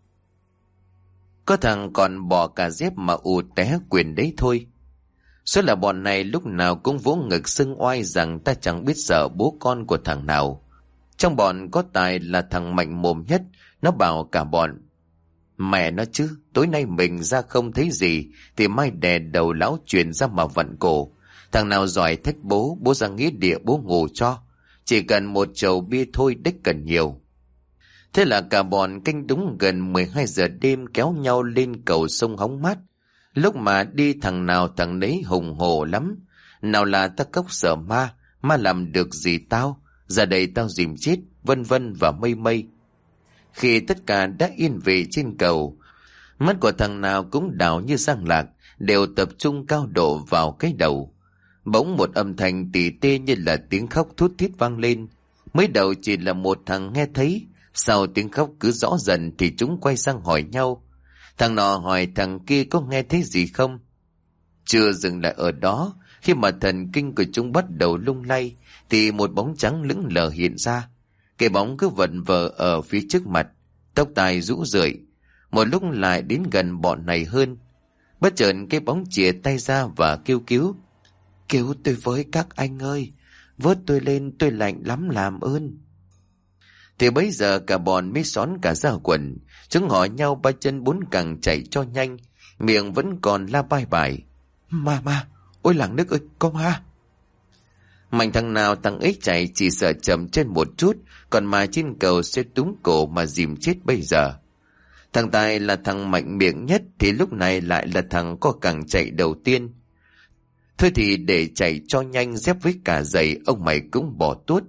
Có thằng còn bỏ cả dép mà ù té quyền đấy thôi. Số là bọn này lúc nào cũng vỗ ngực xưng oai rằng ta chẳng biết sợ bố con của thằng nào. Trong bọn có Tài là thằng mạnh mồm nhất, nó bảo cả bọn: mẹ nó chứ, tối nay mình ra không thấy gì thì mai đè đầu lão truyền ra mà vặn cổ. Thằng nào giỏi thách bố, bố ra nghĩa địa bố ngủ cho. Chỉ cần một chầu bia thôi, đích cần nhiều. Thế là cả bọn canh đúng gần mười hai giờ đêm kéo nhau lên cầu sông hóng mát. Lúc mà đi thằng nào thằng nấy hùng hổ lắm. Nào là ta cốc sợ ma, ma làm được gì tao, ra đây tao dìm chết, vân vân và mây mây. Khi tất cả đã yên vị trên cầu, mắt của thằng nào cũng đảo như giang lạc, đều tập trung cao độ vào cái đầu. Bỗng một âm thanh tỉ tê như là tiếng khóc thút thít vang lên. Mới đầu chỉ là một thằng nghe thấy, sau tiếng khóc cứ rõ dần thì chúng quay sang hỏi nhau. Thằng nọ hỏi thằng kia có nghe thấy gì không. Chưa dừng lại ở đó, khi mà thần kinh của chúng bắt đầu lung lay thì một bóng trắng lững lờ hiện ra. Cái bóng cứ vẩn vờ ở phía trước mặt, tóc tai rũ rượi. Một lúc lại đến gần bọn này hơn. Bất chợt cái bóng chìa tay ra và kêu cứu: cứu tôi với các anh ơi, vớt tôi lên, tôi lạnh lắm làm ơn. Thì bấy giờ cả bọn mới xón cả ra quần. Chúng hỏi nhau ba chân bốn cẳng chạy cho nhanh, miệng vẫn còn la bai bài: ma ma, ôi làng nước ơi, có ma. Mạnh thằng nào thằng ấy chạy chỉ sợ chậm chân một chút, còn mà trên cầu sẽ túng cổ mà dìm chết bây giờ. Thằng Tài là thằng mạnh miệng nhất thì lúc này lại là thằng có cẳng chạy đầu tiên. Thôi thì để chạy cho nhanh, dép với cả giày ông mày cũng bỏ tuốt.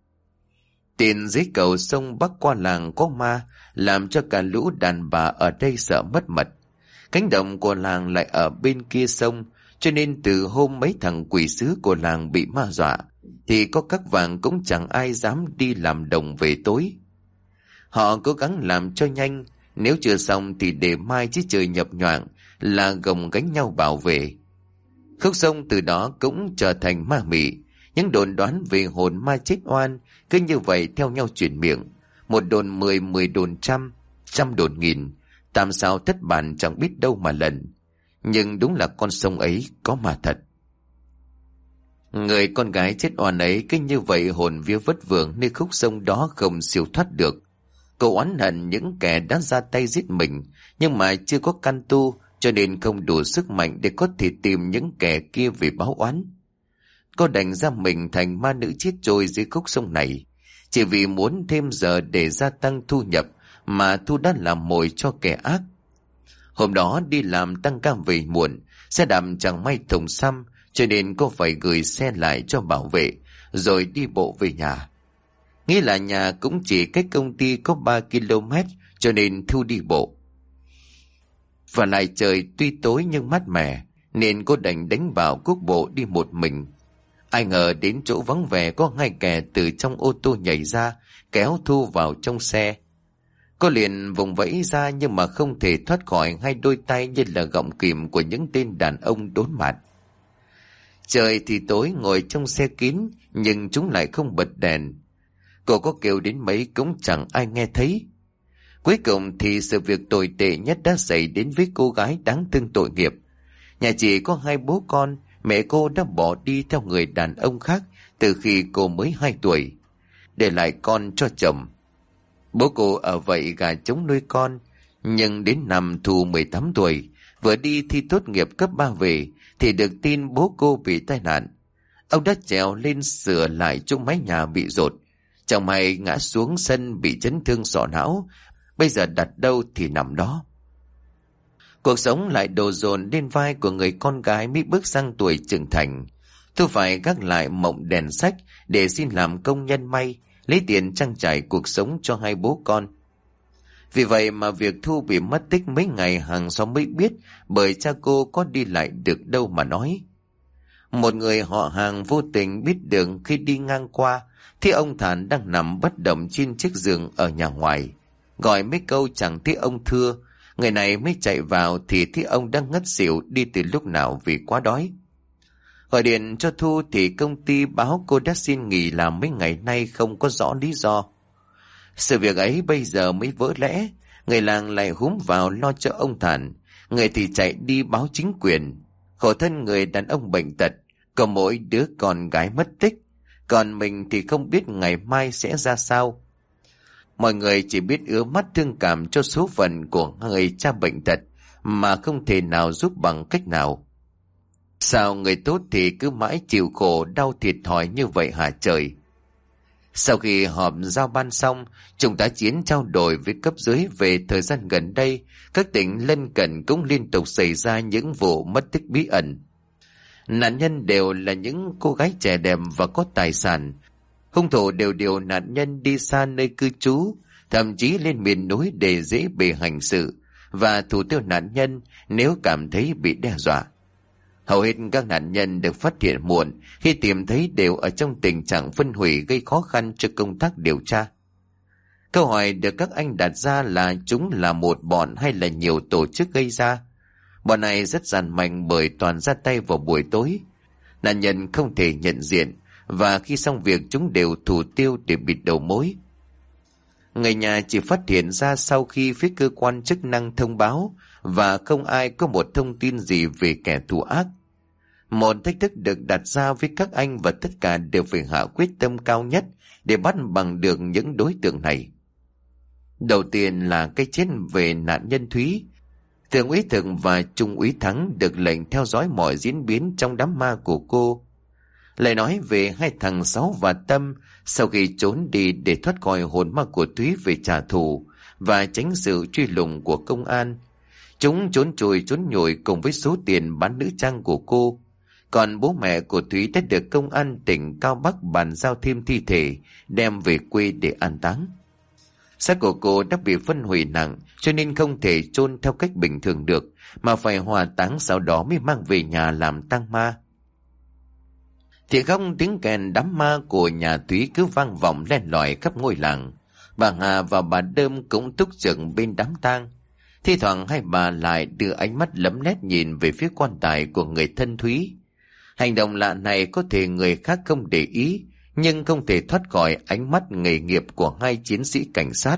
Tiền dưới cầu sông bắc qua làng có ma, làm cho cả lũ đàn bà ở đây sợ mất mật. Cánh đồng của làng lại ở bên kia sông, cho nên từ hôm mấy thằng quỷ sứ của làng bị ma dọa, thì có các vàng cũng chẳng ai dám đi làm đồng về tối. Họ cố gắng làm cho nhanh, nếu chưa xong thì để mai chứ trời nhập nhoạng là gồng gánh nhau bảo vệ. Khúc sông từ đó cũng trở thành ma mị, những đồn đoán về hồn ma chết oan cứ như vậy theo nhau truyền miệng. Một đồn mười, mười đồn trăm, trăm đồn nghìn, tam sao thất bản chẳng biết đâu mà lần. Nhưng đúng là con sông ấy có ma thật. Người con gái chết oan ấy cứ như vậy hồn vía vất vưởng nơi khúc sông đó không siêu thoát được. Cô oán hận những kẻ đã ra tay giết mình, nhưng mà chưa có căn tu, cho nên không đủ sức mạnh để có thể tìm những kẻ kia về báo oán. Cô đành ra mình thành ma nữ chết trôi dưới khúc sông này, chỉ vì muốn thêm giờ để gia tăng thu nhập mà Thu đã làm mồi cho kẻ ác. Hôm đó đi làm tăng ca về muộn, xe đạp chẳng may thùng xăm, cho nên cô phải gửi xe lại cho bảo vệ, rồi đi bộ về nhà. Nghĩ là nhà cũng chỉ cách công ty có ba ki lô mét, cho nên Thu đi bộ. Và lại trời tuy tối nhưng mát mẻ, nên cô đành đánh vào quốc bộ đi một mình. Ai ngờ đến chỗ vắng vẻ có hai kẻ từ trong ô tô nhảy ra, kéo Thu vào trong xe. Cô liền vùng vẫy ra nhưng mà không thể thoát khỏi hai đôi tay như là gọng kìm của những tên đàn ông đốn mặt. Trời thì tối, ngồi trong xe kín nhưng chúng lại không bật đèn. Cô có kêu đến mấy cũng chẳng ai nghe thấy. Cuối cùng thì sự việc tồi tệ nhất đã xảy đến với cô gái đáng thương tội nghiệp. Nhà chị có hai bố con, mẹ cô đã bỏ đi theo người đàn ông khác từ khi cô mới hai tuổi, để lại con cho chồng. Bố cô ở vậy gà trống nuôi con, nhưng đến năm Thu mười tám tuổi, vừa đi thi tốt nghiệp cấp ba về, thì được tin bố cô bị tai nạn. Ông đã trèo lên sửa lại chỗ mái nhà bị dột. Chẳng may ngã xuống sân bị chấn thương sọ não, bây giờ đặt đâu thì nằm đó. Cuộc sống lại đổ dồn lên vai của người con gái mới bước sang tuổi trưởng thành. Thu phải gác lại mộng đèn sách để xin làm công nhân may, lấy tiền trang trải cuộc sống cho hai bố con. Vì vậy mà việc Thu bị mất tích mấy ngày hàng xóm mới biết, bởi cha cô có đi lại được đâu mà nói. Một người họ hàng vô tình biết được khi đi ngang qua, thì ông Thản đang nằm bất động trên chiếc giường ở nhà ngoài. Gọi mấy câu chẳng thấy ông thưa, người này mới chạy vào thì thấy ông đang ngất xỉu đi từ lúc nào vì quá đói. Gọi điện cho Thu thì công ty báo cô đã xin nghỉ làm mấy ngày nay không có rõ lý do. Sự việc ấy bây giờ mới vỡ lẽ, người làng lại húm vào lo cho ông Thản, người thì chạy đi báo chính quyền. Khổ thân người đàn ông bệnh tật, có mỗi đứa con gái mất tích, còn mình thì không biết ngày mai sẽ ra sao. Mọi người chỉ biết ứa mắt thương cảm cho số phận của người cha bệnh tật mà không thể nào giúp bằng cách nào. Sao người tốt thì cứ mãi chịu khổ đau thiệt thòi như vậy hả trời? Sau khi họp giao ban xong, chúng ta chiến trao đổi với cấp dưới về thời gian gần đây, các tỉnh lân cận cũng liên tục xảy ra những vụ mất tích bí ẩn. Nạn nhân đều là những cô gái trẻ đẹp và có tài sản. Hung thủ đều điều nạn nhân đi xa nơi cư trú, thậm chí lên miền núi để dễ bề hành sự và thủ tiêu nạn nhân nếu cảm thấy bị đe dọa. Hầu hết các nạn nhân được phát hiện muộn, khi tìm thấy đều ở trong tình trạng phân hủy gây khó khăn cho công tác điều tra. Câu hỏi được các anh đặt ra là chúng là một bọn hay là nhiều tổ chức gây ra. Bọn này rất gian manh bởi toàn ra tay vào buổi tối. Nạn nhân không thể nhận diện, và khi xong việc chúng đều thủ tiêu để bịt đầu mối. Người nhà chỉ phát hiện ra sau khi phía cơ quan chức năng thông báo, và không ai có một thông tin gì về kẻ thù ác. Một thách thức được đặt ra với các anh và tất cả đều phải hạ quyết tâm cao nhất để bắt bằng được những đối tượng này. Đầu tiên là cái chết về nạn nhân Thúy. Thượng úy Thực và Trung úy Thắng được lệnh theo dõi mọi diễn biến trong đám ma của cô. Lại nói về hai thằng Sáu và Tâm sau khi trốn đi để thoát khỏi hồn ma của Thúy về trả thù và tránh sự truy lùng của công an. Chúng trốn trùi trốn nhồi cùng với số tiền bán nữ trang của cô. Còn bố mẹ của Thúy đã được công an tỉnh Cao Bắc bàn giao thêm thi thể đem về quê để an táng. Xác của cô đã bị phân hủy nặng cho nên không thể chôn theo cách bình thường được, mà phải hỏa táng sau đó mới mang về nhà làm tang ma. Thì không tiếng kèn đám ma của nhà Thúy cứ vang vọng len lỏi khắp ngôi làng. Bà Hà và bà Đơm cũng túc trực bên đám tang. Thi thoảng hai bà lại đưa ánh mắt lấm lét nhìn về phía quan tài của người thân Thúy. Hành động lạ này có thể người khác không để ý, nhưng không thể thoát khỏi ánh mắt nghề nghiệp của hai chiến sĩ cảnh sát.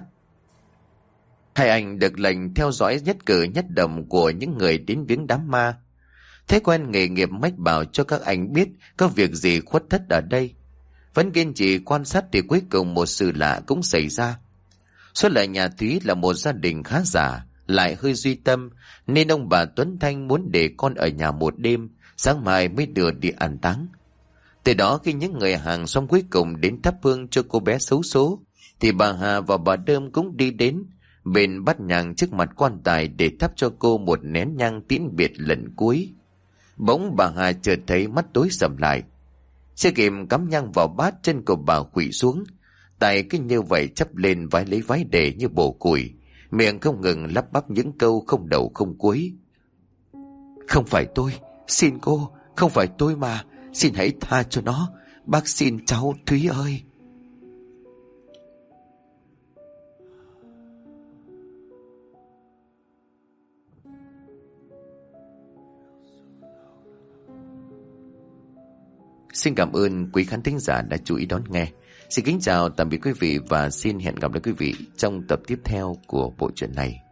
Hai anh được lệnh theo dõi nhất cử nhất động của những người đến viếng đám ma. Thế quen nghề nghiệp mách bảo cho các anh biết có việc gì khuất thất ở đây. Vẫn kiên trì quan sát thì cuối cùng một sự lạ cũng xảy ra. Số lại nhà Thúy là một gia đình khá giả, lại hơi duy tâm, nên ông bà Tuấn Thanh muốn để con ở nhà một đêm, sáng mai mới đưa đi an táng. Từ đó khi những người hàng xóm cuối cùng đến thắp hương cho cô bé xấu số, thì bà Hà và bà Đơm cũng đi đến bên bát nhang trước mặt quan tài để thắp cho cô một nén nhang tiễn biệt lần cuối. Bỗng bà Hà chợt thấy mắt tối sầm lại. Chưa kịp cắm nhang vào bát, chân của bà khuỵu xuống, tay cứ như vậy chắp lên vái lấy vái để như bổ củi, miệng không ngừng lắp bắp những câu không đầu không cuối. Không phải tôi, xin cô, không phải tôi mà, xin hãy tha cho nó, bác xin cháu Thúy ơi. Xin cảm ơn quý khán thính giả đã chú ý đón nghe. Xin kính chào tạm biệt quý vị và xin hẹn gặp lại quý vị trong tập tiếp theo của bộ truyện này.